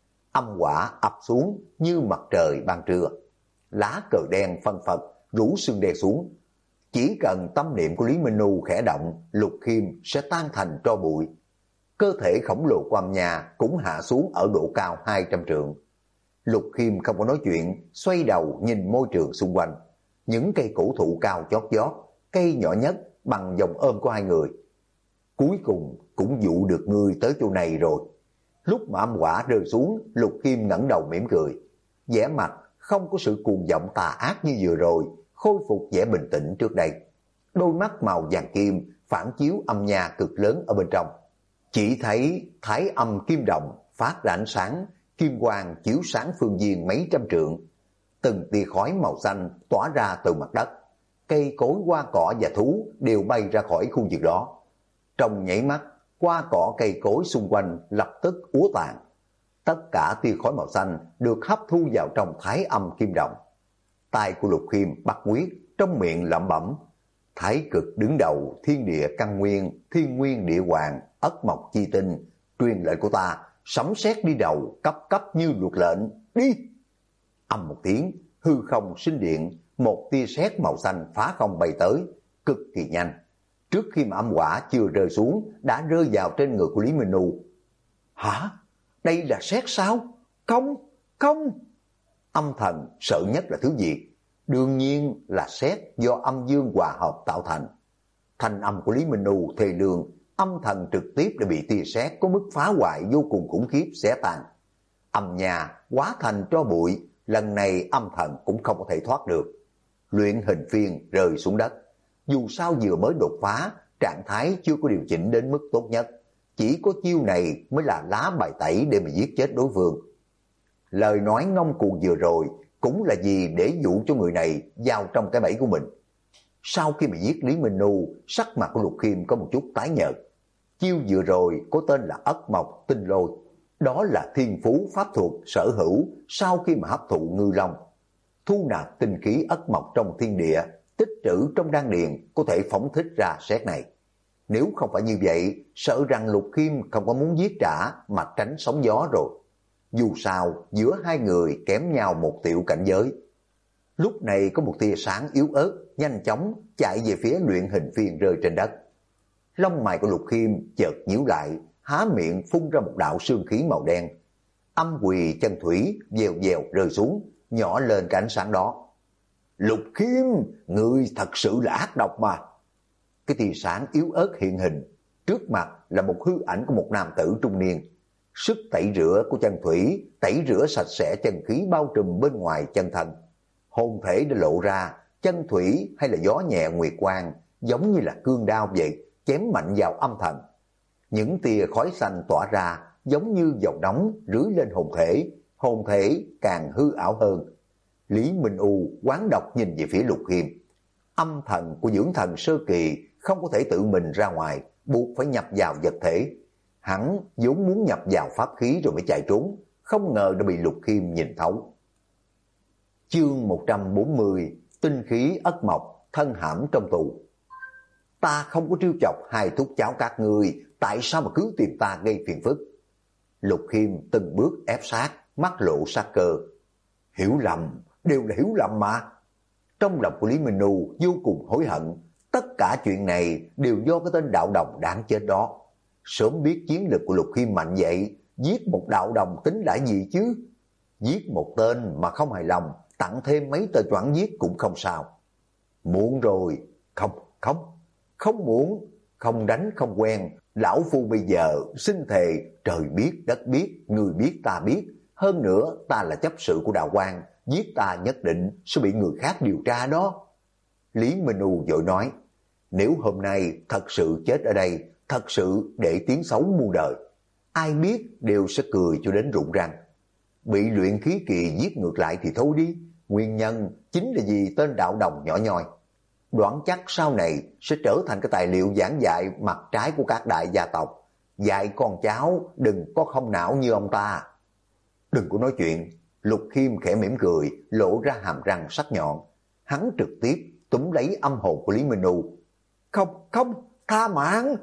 Âm quả ập xuống như mặt trời ban trưa, lá cờ đen phân phật rủ sương đen xuống. Chỉ cần tâm niệm của Lý Minh U khẽ động, Lục Khiêm sẽ tan thành tro bụi. Cơ thể khổng lồ của âm nhà cũng hạ xuống ở độ cao 200 trượng. Lục Khiêm không có nói chuyện, xoay đầu nhìn môi trường xung quanh. Những cây cổ thụ cao chót vót, cây nhỏ nhất bằng vòng ôm của hai người. Cuối cùng cũng dụ được ngươi tới chỗ này rồi. Lúc mà âm quả rơi xuống, Lục Khiêm ngẩng đầu mỉm cười, vẻ mặt không có sự cuồng vọng tà ác như vừa rồi, khôi phục vẻ bình tĩnh trước đây. Đôi mắt màu vàng kim phản chiếu âm nha cực lớn ở bên trong. Chỉ thấy thái âm kim đồng phát ra ánh sáng, kim quang chiếu sáng phương viên mấy trăm trượng. Từng tia khói màu xanh tỏa ra từ mặt đất. Cây cối, hoa cỏ và thú đều bay ra khỏi khu vực đó. Trong nhảy mắt, hoa cỏ cây cối xung quanh lập tức úa tàn. Tất cả tia khói màu xanh được hấp thu vào trong thái âm kim đồng. Tai của Lục Khiêm bắt quyết, trong miệng lẩm bẩm: Thái cực đứng đầu, thiên địa căn nguyên, thiên nguyên địa hoàng, ất mộc chi tinh, truyền lệnh của ta, sấm sét đi đầu, cấp cấp như luật lệnh, đi! Âm một tiếng, hư không sinh điện, một tia sét màu xanh phá không bay tới, cực kỳ nhanh. Trước khi mà âm quả chưa rơi xuống, đã rơi vào trên người của Lý Minh U. Hả? Đây là sét sao? Không, không! Âm thần sợ nhất là thứ gì? Đương nhiên là sét do âm dương hòa hợp tạo thành. Thanh âm của Lý Minh U thê lương, âm thần trực tiếp đã bị tia sét có mức phá hoại vô cùng khủng khiếp xé tan. Âm nhà hóa thành tro bụi, lần này âm thần cũng không có thể thoát được. Luyện hình phiên rơi xuống đất. Dù sao vừa mới đột phá, trạng thái chưa có điều chỉnh đến mức tốt nhất. chỉ có chiêu này mới là lá bài tẩy để mà giết chết đối phương. Lời nói ngông cuồng vừa rồi cũng là gì để dụ cho người này vào trong cái bẫy của mình. Sau khi mà giết Lý Minh Nu, sắc mặt của Lục Khiêm có một chút tái nhợt. Chiêu vừa rồi có tên là Ất Mộc Tinh Lôi, đó là thiên phú pháp thuật sở hữu sau khi mà hấp thụ ngư long, thu nạp tinh khí ất mộc trong thiên địa, tích trữ trong đan điền, có thể phóng thích ra sét này. Nếu không phải như vậy, sợ rằng Lục Khiêm không có muốn giết trả mà tránh sóng gió rồi. Dù sao, giữa hai người kém nhau một tiểu cảnh giới. Lúc này có một tia sáng yếu ớt, nhanh chóng chạy về phía luyện hình phiên rơi trên đất. Lông mày của Lục Khiêm chợt nhíu lại, há miệng phun ra một đạo sương khí màu đen. Âm quỳ chân thủy dèo dèo rơi xuống, nhỏ lên cái ánh sáng đó. Lục Khiêm, ngươi thật sự là ác độc mà. Cái tia sáng yếu ớt hiện hình, trước mặt là một hư ảnh của một nam tử trung niên. Sức tẩy rửa của chân thủy tẩy rửa sạch sẽ chân khí bao trùm bên ngoài chân thân. Hồn thể đã lộ ra, chân thủy hay là gió nhẹ nguyệt quang, giống như là cương đao vậy, chém mạnh vào âm thần. Những tia khói xanh tỏa ra giống như dầu nóng rưới lên hồn thể càng hư ảo hơn. Lý Minh U quán độc nhìn về phía Lục Khiêm. Âm thần của dưỡng thần sơ kỳ không có thể tự mình ra ngoài, buộc phải nhập vào vật thể. Hắn vốn muốn nhập vào pháp khí rồi mới chạy trốn, không ngờ đã bị Lục Khiêm nhìn thấu. Chương 140, tinh khí ất mộc, thân hãm trong tù. Ta không có trêu chọc hai thúc cháu các ngươi, tại sao mà cứ tìm ta gây phiền phức? Lục Khiêm từng bước ép sát, mắt lộ sát cơ. Hiểu lầm, đều là hiểu lầm mà. Trong lòng của Lý Minh Nu vô cùng hối hận, tất cả chuyện này đều do cái tên đạo đồng đáng chết đó. Sớm biết chiến lực của Lục Khiêm mạnh vậy, giết một đạo đồng tính là gì chứ? Giết một tên mà không hài lòng, tặng thêm mấy tên choảng giết cũng không sao. Muộn rồi, không muốn, không đánh không quen. Lão phu bây giờ xin thề trời biết đất biết, người biết ta biết. Hơn nữa ta là chấp sự của đạo quan, giết ta nhất định sẽ bị người khác điều tra đó. Lý Minh U vội nói, nếu hôm nay thật sự chết ở đây, thật sự để tiếng xấu muôn đời, ai biết đều sẽ cười cho đến rụng răng. Bị luyện khí kỳ giết ngược lại thì thôi đi, nguyên nhân chính là vì tên đạo đồng nhỏ nhoi. Đoán chắc sau này sẽ trở thành cái tài liệu giảng dạy mặt trái của các đại gia tộc. Dạy con cháu đừng có không não như ông ta. Đừng có nói chuyện. Lục Khiêm khẽ mỉm cười, lộ ra hàm răng sắc nhọn. Hắn trực tiếp túm lấy âm hồn của Lý Minh U. Không, tha mạng.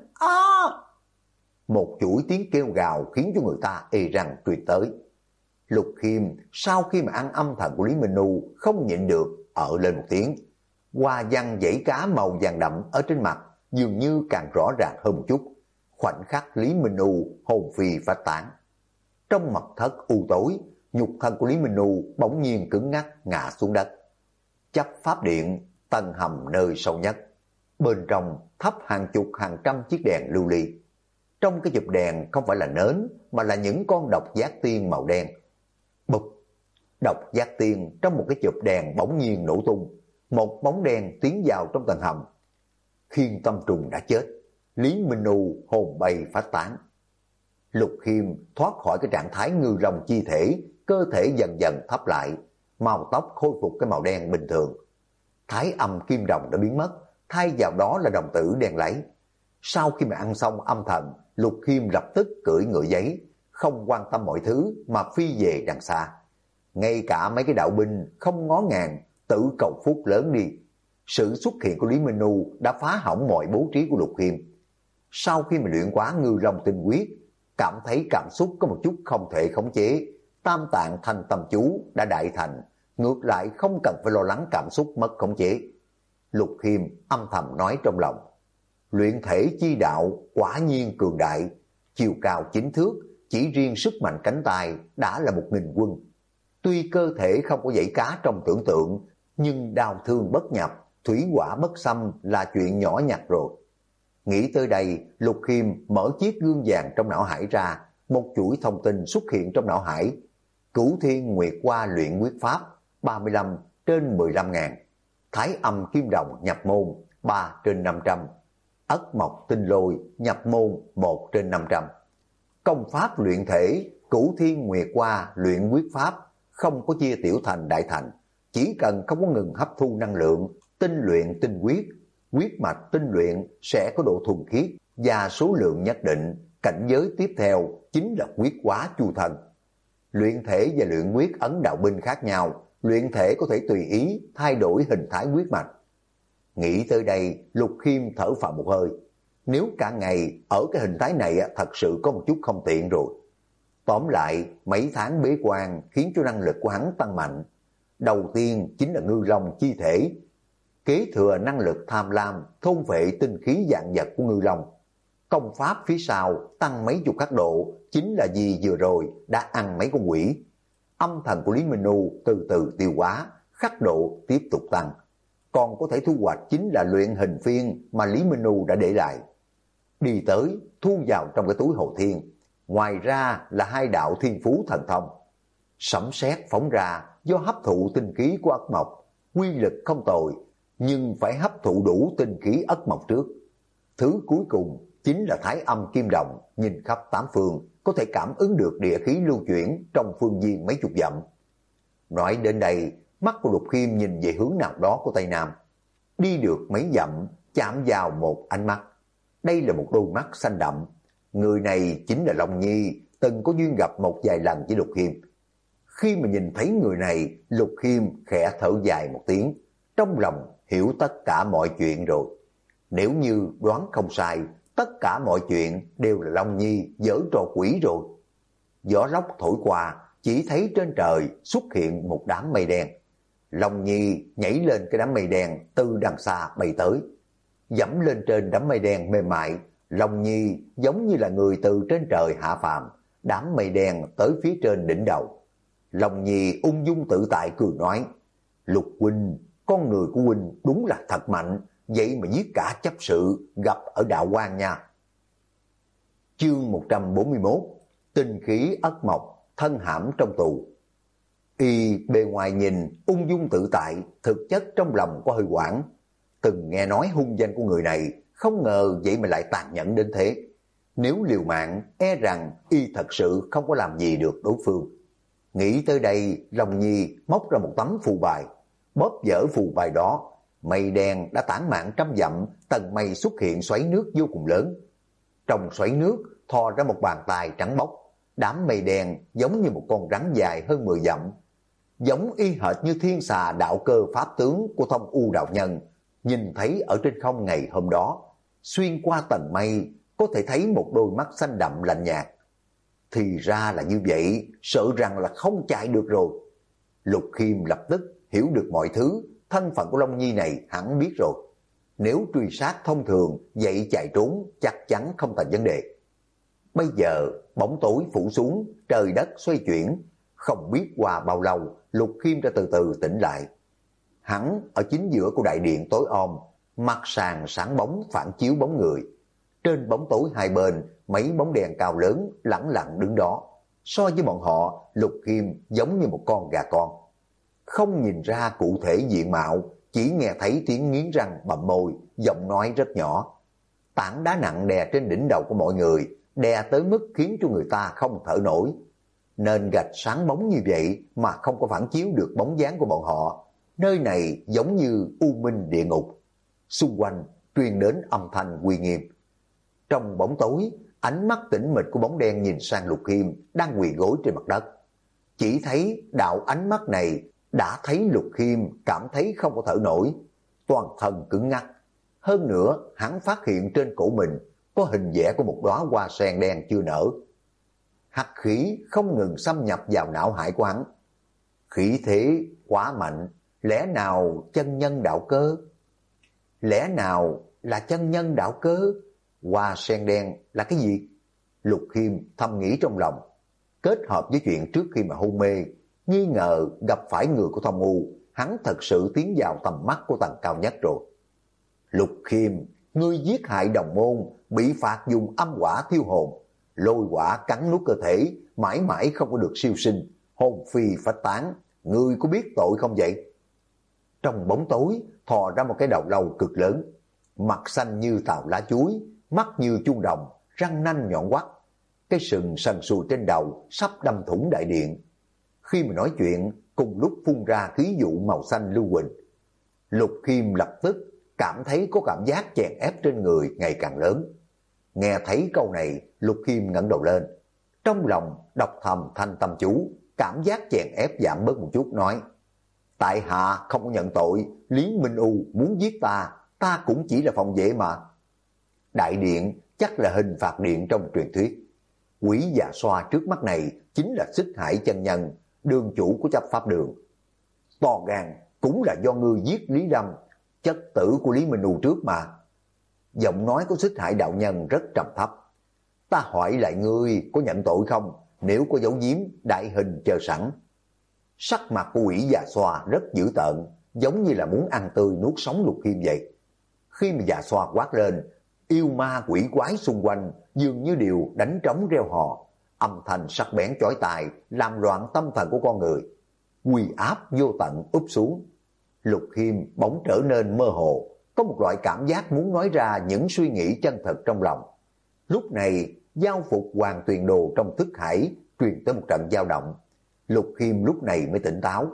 Một chuỗi tiếng kêu gào khiến cho người ta ê răng truyền tới. Lục Khiêm sau khi mà ăn âm thần của Lý Minh U không nhịn được ở lên một tiếng. Hoa văn dãy cá màu vàng đậm ở trên mặt dường như càng rõ ràng hơn một chút. Khoảnh khắc Lý Minh U hồn phi phách tán. Trong mật thất u tối, nhục thân của Lý Minh U bỗng nhiên cứng ngắc ngã xuống đất. Chấp pháp điện, tầng hầm nơi sâu nhất. Bên trong thắp hàng chục hàng trăm chiếc đèn lưu ly. Trong cái chụp đèn không phải là nến mà là những con độc giác tiên màu đen. Bụp! Độc giác tiên trong một cái chụp đèn bỗng nhiên nổ tung. Một bóng đen tiến vào trong tầng hầm. Khiên Tâm Trùng đã chết. Lý Minh U hồn bay phách tán. Lục Khiêm thoát khỏi cái trạng thái ngư long chi thể, cơ thể dần dần thấp lại, màu tóc khôi phục cái màu đen bình thường. Thái âm kim đồng đã biến mất, thay vào đó là đồng tử đen láy. Sau khi mà ăn xong âm thần, Lục Khiêm lập tức cưỡi ngựa giấy, không quan tâm mọi thứ mà phi về đằng xa. Ngay cả mấy cái đạo binh không ngó ngàng, tự cầu phúc lớn đi. Sự xuất hiện của Lý Minh U đã phá hỏng mọi bố trí của Lục Khiêm. Sau khi mà luyện quá ngư long tinh quyết, cảm thấy cảm xúc có một chút không thể khống chế. Tam tạng thanh tâm chú đã đại thành, ngược lại không cần phải lo lắng cảm xúc mất khống chế. Lục Khiêm âm thầm nói trong lòng, luyện thể chi đạo quả nhiên cường đại, chiều cao 9 thước, chỉ riêng sức mạnh cánh tay đã là 1000 quân. Tuy cơ thể không có dãy cá trong tưởng tượng, nhưng đau thương bất nhập, thủy hỏa bất xâm là chuyện nhỏ nhặt rồi. Nghĩ tới đây, Lục Khiêm mở chiếc gương vàng trong não hải ra, một chuỗi thông tin xuất hiện trong não hải. Cửu Thiên Nguyệt Hoa luyện quyết pháp 35 trên 15.000, Thái âm kim đồng nhập môn 3 trên 500, Ất Mộc Tinh Lôi nhập môn 1/500. Công pháp luyện thể Cửu Thiên Nguyệt Qua luyện quyết pháp không có chia tiểu thành đại thành, chỉ cần không có ngừng hấp thu năng lượng, tinh luyện tinh huyết, huyết mạch tinh luyện sẽ có độ thuần khiết và số lượng nhất định. Cảnh giới tiếp theo chính là quyết hóa chu thân. Luyện thể và luyện quyết ấn đạo binh khác nhau, luyện thể có thể tùy ý thay đổi hình thái huyết mạch. Nghĩ tới đây, Lục Khiêm thở phào một hơi. Nếu cả ngày ở cái hình thái này thật sự có một chút không tiện rồi. Tóm lại, mấy tháng bế quan khiến cho năng lực của hắn tăng mạnh. Đầu tiên chính là ngư long chi thể, kế thừa năng lực tham lam, thôn vệ tinh khí vạn vật của ngư long. Công pháp phía sau tăng mấy chục các độ chính là vì vừa rồi đã ăn mấy con quỷ. Âm thần của Lý Minh Nu từ từ tiêu hóa, khắc độ tiếp tục tăng. Còn có thể thu hoạch chính là luyện hình phiên mà Lý Minh Nu đã để lại. Đi tới, thu vào trong cái túi Hồ Thiên. Ngoài ra là 2 đạo thiên phú thần thông. Sấm sét phóng ra do hấp thụ tinh khí của Ất Mộc, quy lực không tồi, nhưng phải hấp thụ đủ tinh khí Ất Mộc trước. Thứ cuối cùng chính là Thái Âm Kim Đồng, nhìn khắp 8 phương, có thể cảm ứng được địa khí lưu chuyển trong phương viên mấy chục dặm. Nói đến đây, mắt của Lục Khiêm nhìn về hướng nào đó của Tây Nam. Đi được mấy dặm, chạm vào một ánh mắt. Đây là một đôi mắt xanh đậm. Người này chính là Long Nhi, từng có duyên gặp một vài lần với Lục Khiêm. Khi mà nhìn thấy người này, Lục Khiêm khẽ thở dài một tiếng, trong lòng hiểu tất cả mọi chuyện rồi. Nếu như đoán không sai, tất cả mọi chuyện đều là Long Nhi giở trò quỷ rồi. Gió lốc thổi qua, chỉ thấy trên trời xuất hiện một đám mây đen. Long Nhi nhảy lên cái đám mây đen từ đằng xa bay tới. Dẫm lên trên đám mây đen mềm mại, Long Nhi giống như là người từ trên trời hạ phàm, đám mây đen tới phía trên đỉnh đầu. Long Nhi ung dung tự tại cười nói, Lục huynh, con người của huynh đúng là thật mạnh, vậy mà giết cả chấp sự gặp ở đạo quan nha. Chương 141, tinh khí Ất Mộc, thân hãm trong tù. Y bề ngoài nhìn ung dung tự tại, thực chất trong lòng có hơi hoảng. Từng nghe nói hung danh của người này, không ngờ vậy mà lại tàn nhẫn đến thế. Nếu liều mạng, e rằng y thật sự không có làm gì được đối phương. Nghĩ tới đây, Long Nhi móc ra một tấm phù bài, bóp dở phù bài đó. Mây đen đã tản mạn trăm dặm, tầng mây xuất hiện xoáy nước vô cùng lớn. Trong xoáy nước thò ra một bàn tay trắng bóc, đám mây đen giống như một con rắn dài hơn 10 dặm. Giống y hệt như thiên xà đạo cơ pháp tướng của Thông U đạo nhân, nhìn thấy ở trên không ngày hôm đó. Xuyên qua tầng mây, có thể thấy một đôi mắt xanh đậm lạnh nhạt. Thì ra là như vậy, sợ rằng là không chạy được rồi. Lục Khiêm lập tức hiểu được mọi thứ, thân phận của Long Nhi này hẳn biết rồi. Nếu truy sát thông thường, vậy chạy trốn chắc chắn không thành vấn đề. Bây giờ, bóng tối phủ xuống, trời đất xoay chuyển. Không biết qua bao lâu, Lục Khiêm đã từ từ tỉnh lại. Hắn ở chính giữa của đại điện tối om, mặt sàn sáng bóng phản chiếu bóng người. Trên bóng tối hai bên, mấy bóng đèn cao lớn lẳng lặng đứng đó. So với bọn họ, Lục Khiêm giống như một con gà con. Không nhìn ra cụ thể diện mạo, chỉ nghe thấy tiếng nghiến răng bậm môi, giọng nói rất nhỏ. Tảng đá nặng đè trên đỉnh đầu của mọi người, đè tới mức khiến cho người ta không thở nổi. Nền gạch sáng bóng như vậy mà không có phản chiếu được bóng dáng của bọn họ. Nơi này giống như u minh địa ngục. Xung quanh truyền đến âm thanh uy nghiêm. Trong bóng tối, ánh mắt tĩnh mịch của bóng đen nhìn sang Lục Khiêm đang quỳ gối trên mặt đất. Chỉ thấy đạo ánh mắt này đã thấy Lục Khiêm cảm thấy không có thở nổi, toàn thân cứng ngắc. Hơn nữa, hắn phát hiện trên cổ mình có hình vẽ của một đóa hoa sen đen chưa nở. Hắc khí không ngừng xâm nhập vào não hải của hắn. Khí thế quá mạnh, lẽ nào chân nhân đạo cơ? Lẽ nào là chân nhân đạo cơ? Hoa sen đen là cái gì? Lục Khiêm thầm nghĩ trong lòng. Kết hợp với chuyện trước khi mà hôn mê, nghi ngờ gặp phải người của Thông U, hắn thật sự tiến vào tầm mắt của tầng cao nhất rồi. Lục Khiêm, ngươi giết hại đồng môn, bị phạt dùng âm quả thiêu hồn, lôi quả cắn nuốt cơ thể, mãi mãi không có được siêu sinh, hồn phi phách tán, ngươi có biết tội không vậy? Trong bóng tối thò ra một cái đầu lâu cực lớn. mặt xanh như tàu lá chuối, mắt như chuông đồng, răng nanh nhọn quắt, cái sừng sần sùi trên đầu sắp đâm thủng đại điện. Khi mà nói chuyện, cùng lúc phun ra khí vụ màu xanh lưu huỳnh. Lục Khiêm lập tức cảm thấy có cảm giác chèn ép trên người ngày càng lớn. Nghe thấy câu này, Lục Khiêm ngẩng đầu lên, trong lòng đọc thầm thanh tâm chú, cảm giác chèn ép giảm bớt một chút, nói: tại hạ không có nhận tội, Lý Minh U muốn giết ta cũng chỉ là phòng vệ mà. Đại điện chắc là hình phạt điện trong truyền thuyết. Quỷ già xoa trước mắt này chính là Xích Hải chân nhân, đường chủ của chấp pháp đường. To gan, cũng là do ngươi giết Lý Lâm, chất tử của Lý Minh U trước mà. Giọng nói của Xích Hải đạo nhân rất trầm thấp. Ta hỏi lại ngươi có nhận tội không? Nếu có dấu giếm, đại hình chờ sẵn. Sắc mặt của quỷ già xoa rất dữ tợn, giống như là muốn ăn tươi nuốt sống Lục Khiêm vậy. Khi mà già xoa quát lên, yêu ma quỷ quái xung quanh dường như đều đánh trống reo hò, âm thanh sắc bén chói tai làm loạn tâm thần của con người. Uy áp vô tận úp xuống. Lục Khiêm bỗng trở nên mơ hồ, có một loại cảm giác muốn nói ra những suy nghĩ chân thật trong lòng. Lúc này, giao phục Hoàng Tuyền Đồ trong thức hải truyền tới một trận dao động. Lục Khiêm lúc này mới tỉnh táo.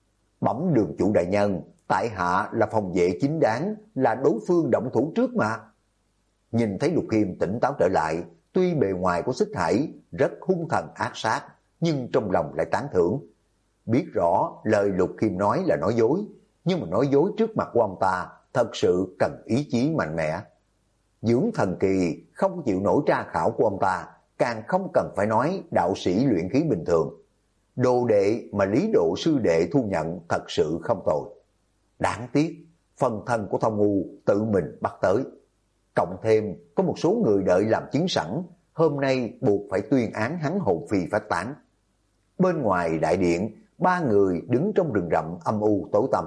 Bẩm đường chủ đại nhân, tại hạ là phòng vệ chính đáng, là đối phương động thủ trước mà. Nhìn thấy Lục Khiêm tỉnh táo trở lại, tuy bề ngoài của Xích Hải rất hung thần ác sát, nhưng trong lòng lại tán thưởng. Biết rõ lời Lục Khiêm nói là nói dối, nhưng mà nói dối trước mặt của ông ta thật sự cần ý chí mạnh mẽ. Dưỡng thần kỳ không chịu nổi tra khảo của ông ta, càng không cần phải nói đạo sĩ luyện khí bình thường. Đồ đệ mà Lý Độ sư đệ thu nhận thật sự không tồi. Đáng tiếc, phần thân của Thông U tự mình bắt tới. Cộng thêm có một số người đợi làm chứng sẵn, hôm nay buộc phải tuyên án hắn hồn phi phách tán. Bên ngoài đại điện, ba người đứng trong rừng rậm âm u tối tăm.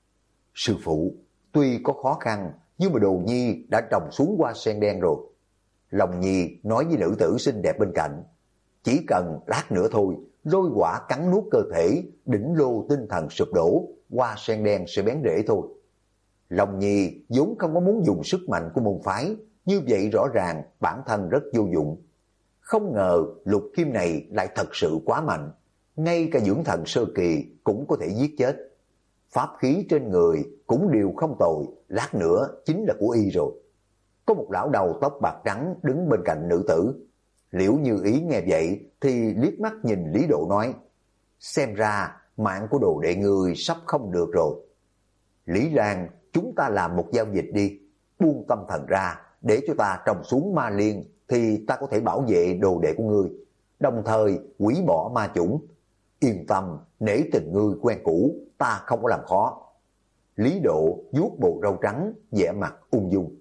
Sư phụ, tuy có khó khăn, nhưng mà Đồ Nhi đã trồng xuống hoa sen đen rồi. Long Nhi nói với nữ tử xinh đẹp bên cạnh, chỉ cần lát nữa thôi, roi quả cắn nuốt cơ thể, đỉnh lô tinh thần sụp đổ, hoa sen đen sẽ bén rễ thôi. Long Nhi vốn không có muốn dùng sức mạnh của môn phái, như vậy rõ ràng bản thân rất vô dụng. Không ngờ Lục Khiêm này lại thật sự quá mạnh, ngay cả dưỡng thần sơ kỳ cũng có thể giết chết. Pháp khí trên người cũng đều không tồi, lát nữa chính là của y rồi. Có một lão đầu tóc bạc trắng đứng bên cạnh nữ tử. Liễu Như Ý nghe vậy thì liếc mắt nhìn Lý Độ nói, xem ra mạng của đồ đệ người sắp không được rồi. Lý Lan, chúng ta làm một giao dịch đi, buông tâm thần ra để cho ta trồng xuống ma liên, thì ta có thể bảo vệ đồ đệ của ngươi, đồng thời hủy bỏ ma chủng. Yên tâm, nể tình ngươi quen cũ, ta không có làm khó. Lý Độ vuốt bộ râu trắng, vẻ mặt ung dung.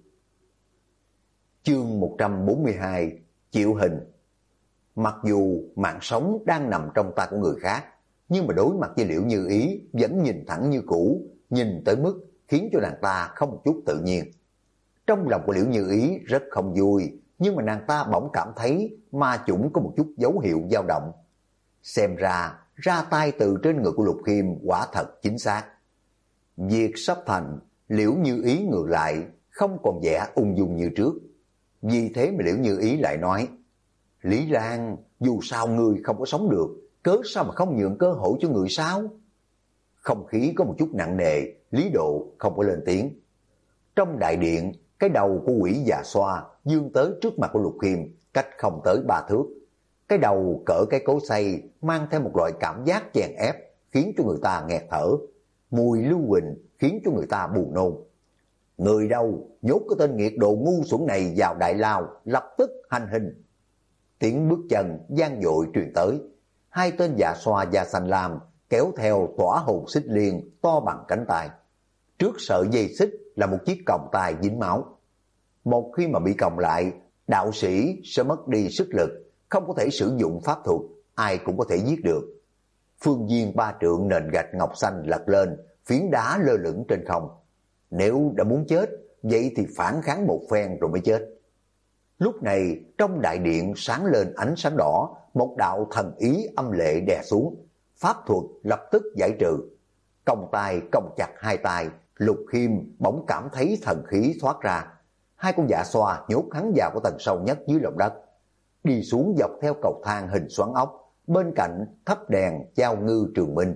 Chương 142, chịu hình. Mặc dù mạng sống đang nằm trong tay của người khác, nhưng mà đối mặt với Liễu Như Ý vẫn nhìn thẳng như cũ, nhìn tới mức khiến cho nàng ta không một chút tự nhiên. Trong lòng của Liễu Như Ý rất không vui, nhưng mà nàng ta bỗng cảm thấy ma chủng có một chút dấu hiệu dao động. Xem ra tay từ trên người của Lục Khiêm quả thật chính xác. Việc sắp thành, Liễu Như Ý ngược lại không còn vẻ ung dung như trước. Vì thế mà Liễu Như Ý lại nói, Lý Lan, dù sao người không có sống được, cớ sao mà không nhượng cơ hội cho người sao? Không khí có một chút nặng nề, Lý Độ không có lên tiếng. Trong đại điện, cái đầu của quỷ già xoa dương tới trước mặt của Lục Khiêm, cách không tới 3 thước. Cái đầu cỡ cái cối xay mang theo một loại cảm giác chèn ép, khiến cho người ta nghẹt thở. Mùi lưu huỳnh khiến cho người ta buồn nôn. Người đâu, nhốt cái tên nghiệt đồ ngu xuẩn này vào đại lao, lập tức hành hình. Tiếng bước chân vang dội truyền tới. Hai tên già xoa da xanh lam kéo theo tỏa hồn xích liên to bằng cánh tay. Trước sợi dây xích là một chiếc còng tay dính máu. Một khi mà bị còng lại, đạo sĩ sẽ mất đi sức lực, không có thể sử dụng pháp thuật, ai cũng có thể giết được. Phương viên 3 trượng nền gạch ngọc xanh lật lên, phiến đá lơ lửng trên không. Nếu đã muốn chết, vậy thì phản kháng một phen rồi mới chết. Lúc này, trong đại điện sáng lên ánh sáng đỏ, một đạo thần ý âm lệ đè xuống. Pháp thuật lập tức giải trừ. Còng tay còng chặt hai tay, Lục Khiêm bỗng cảm thấy thần khí thoát ra, hai con dạ xoa nhốt hắn vào cái tầng sâu nhất dưới lòng đất, đi xuống dọc theo cầu thang hình xoắn ốc, bên cạnh thắp đèn giao ngư trường minh.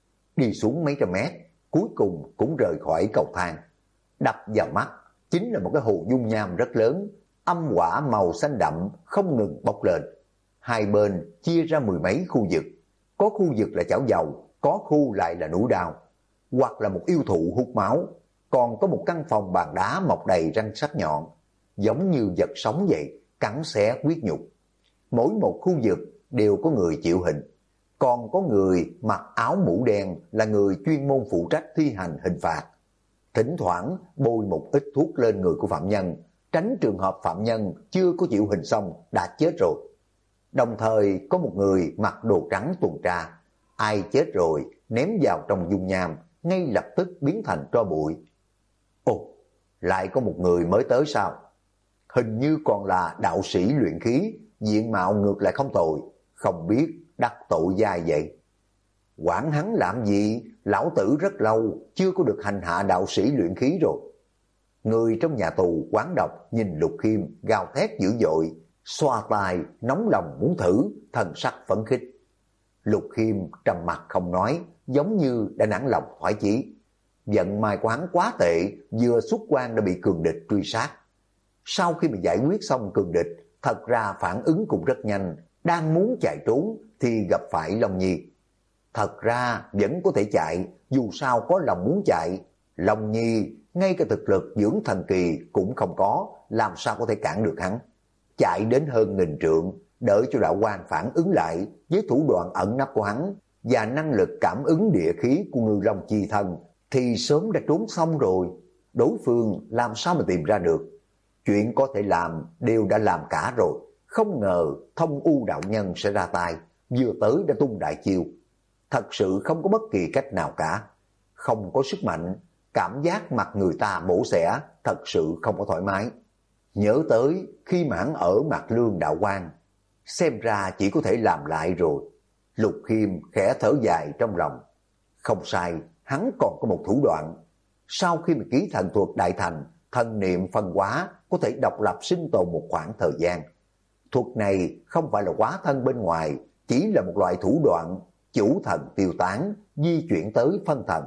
Đi xuống mấy trăm mét, cuối cùng cũng rời khỏi cầu thang. Đập vào mắt chính là một cái hồ dung nham rất lớn, âm hỏa màu xanh đậm không ngừng bốc lên. Hai bên chia ra mười mấy khu vực, có khu vực là chảo dầu, có khu lại là núi đao, hoặc là một yêu thụ hút máu, còn có một căn phòng bàn đá mọc đầy răng sắc nhọn, giống như vật sống vậy, cắn xé huyết nhục. Mỗi một khu vực đều có người chịu hình, còn có người mặc áo mũ đen là người chuyên môn phụ trách thi hành hình phạt. Thỉnh thoảng bôi một ít thuốc lên người của phạm nhân, tránh trường hợp phạm nhân chưa có chịu hình xong đã chết rồi. Đồng thời có một người mặc đồ trắng tuần tra, ai chết rồi ném vào trong dung nham, ngay lập tức biến thành tro bụi. Ồ, lại có một người mới tới sao? Hình như còn là đạo sĩ luyện khí, diện mạo ngược lại không tồi, không biết đắc tội giai vậy. Quản hắn làm gì, lão tử rất lâu chưa có được hành hạ đạo sĩ luyện khí rồi. Người trong nhà tù quán độc nhìn Lục Khiêm gào thét dữ dội, xoa tai, nóng lòng muốn thử, thần sắc phấn khích. Lục Khiêm trầm mặt không nói, giống như đã nản lòng thoái chí. Vận may của hắn quá tệ, vừa xuất quan đã bị cường địch truy sát. Sau khi mà giải quyết xong cường địch, thật ra phản ứng cũng rất nhanh, đang muốn chạy trốn thì gặp phải Long Nhi. Thật ra vẫn có thể chạy, dù sao có lòng muốn chạy. Long Nhi ngay cả thực lực dưỡng thần kỳ cũng không có, làm sao có thể cản được hắn. Chạy đến hơn 1000 trượng, đợi cho đạo quan phản ứng lại với thủ đoạn ẩn nấp của hắn và năng lực cảm ứng địa khí của Ngư Long chi thân thì sớm đã trốn xong rồi. Đối phương làm sao mà tìm ra được. Chuyện có thể làm đều đã làm cả rồi, không ngờ Thông U đạo nhân sẽ ra tay, vừa tới đã tung đại chiêu. Thật sự không có bất kỳ cách nào cả, không có sức mạnh, cảm giác mặt người ta bổ xẻ, thật sự không có thoải mái. Nhớ tới khi mà hắn ở Mạc Lương đạo quan, xem ra chỉ có thể làm lại rồi. Lục Khiêm khẽ thở dài trong lòng. Không sai, hắn còn có một thủ đoạn. Sau khi mà ký thần thuật đại thành, thần niệm phân hóa có thể độc lập sinh tồn một khoảng thời gian. Thuật này không phải là hóa thân bên ngoài, chỉ là một loại thủ đoạn chủ thần tiêu tán, di chuyển tới phân thần.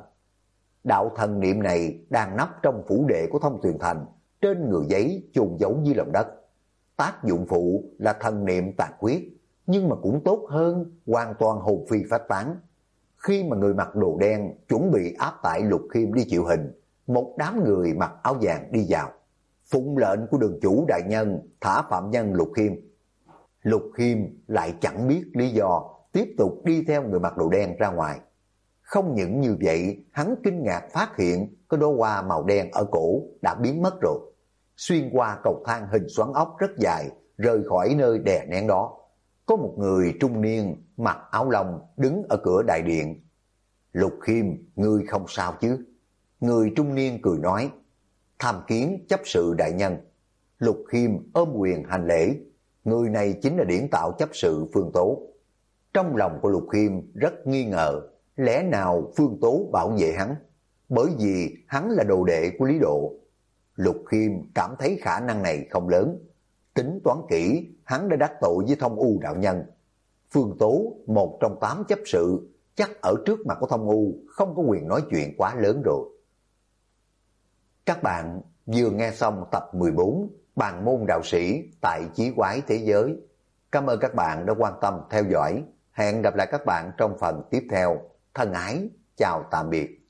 Đạo thần niệm này đang nấp trong phủ đệ của Thông Tuyền Thành, trên người giấy chôn giấu dưới lòng đất. Tác dụng phụ là thần niệm tàn quyết, nhưng mà cũng tốt hơn hoàn toàn hồn phi phách tán. Khi mà người mặc đồ đen chuẩn bị áp tải Lục Khiêm đi chịu hình, một đám người mặc áo vàng đi vào. Phụng lệnh của đường chủ đại nhân thả phạm nhân Lục Khiêm. Lục Khiêm lại chẳng biết lý do, tiếp tục đi theo người mặc đồ đen ra ngoài. Không những như vậy, hắn kinh ngạc phát hiện có đóa hoa màu đen ở cổ đã biến mất rồi. Xuyên qua cầu thang hình xoắn ốc rất dài, rời khỏi nơi đè nén đó. Có một người trung niên mặc áo lông đứng ở cửa đại điện. Lục Khiêm, ngươi không sao chứ? Người trung niên cười nói, tham kiến chấp sự đại nhân. Lục Khiêm ôm quyền hành lễ. Người này chính là điển tạo chấp sự Phương Tố. Trong lòng của Lục Khiêm rất nghi ngờ, lẽ nào Phương Tố bảo vệ hắn? Bởi vì hắn là đồ đệ của Lý Độ. Lục Khiêm cảm thấy khả năng này không lớn. Tính toán kỹ, hắn đã đắc tội với Thông U đạo nhân. Phương Tố, một trong 8 chấp sự, chắc ở trước mặt của Thông U không có quyền nói chuyện quá lớn rồi. Các bạn vừa nghe xong tập 14 Bàn môn đạo sĩ tại Chí Quái Thế Giới. Cảm ơn các bạn đã quan tâm theo dõi. Hẹn gặp lại các bạn trong phần tiếp theo. Thân ái, chào tạm biệt.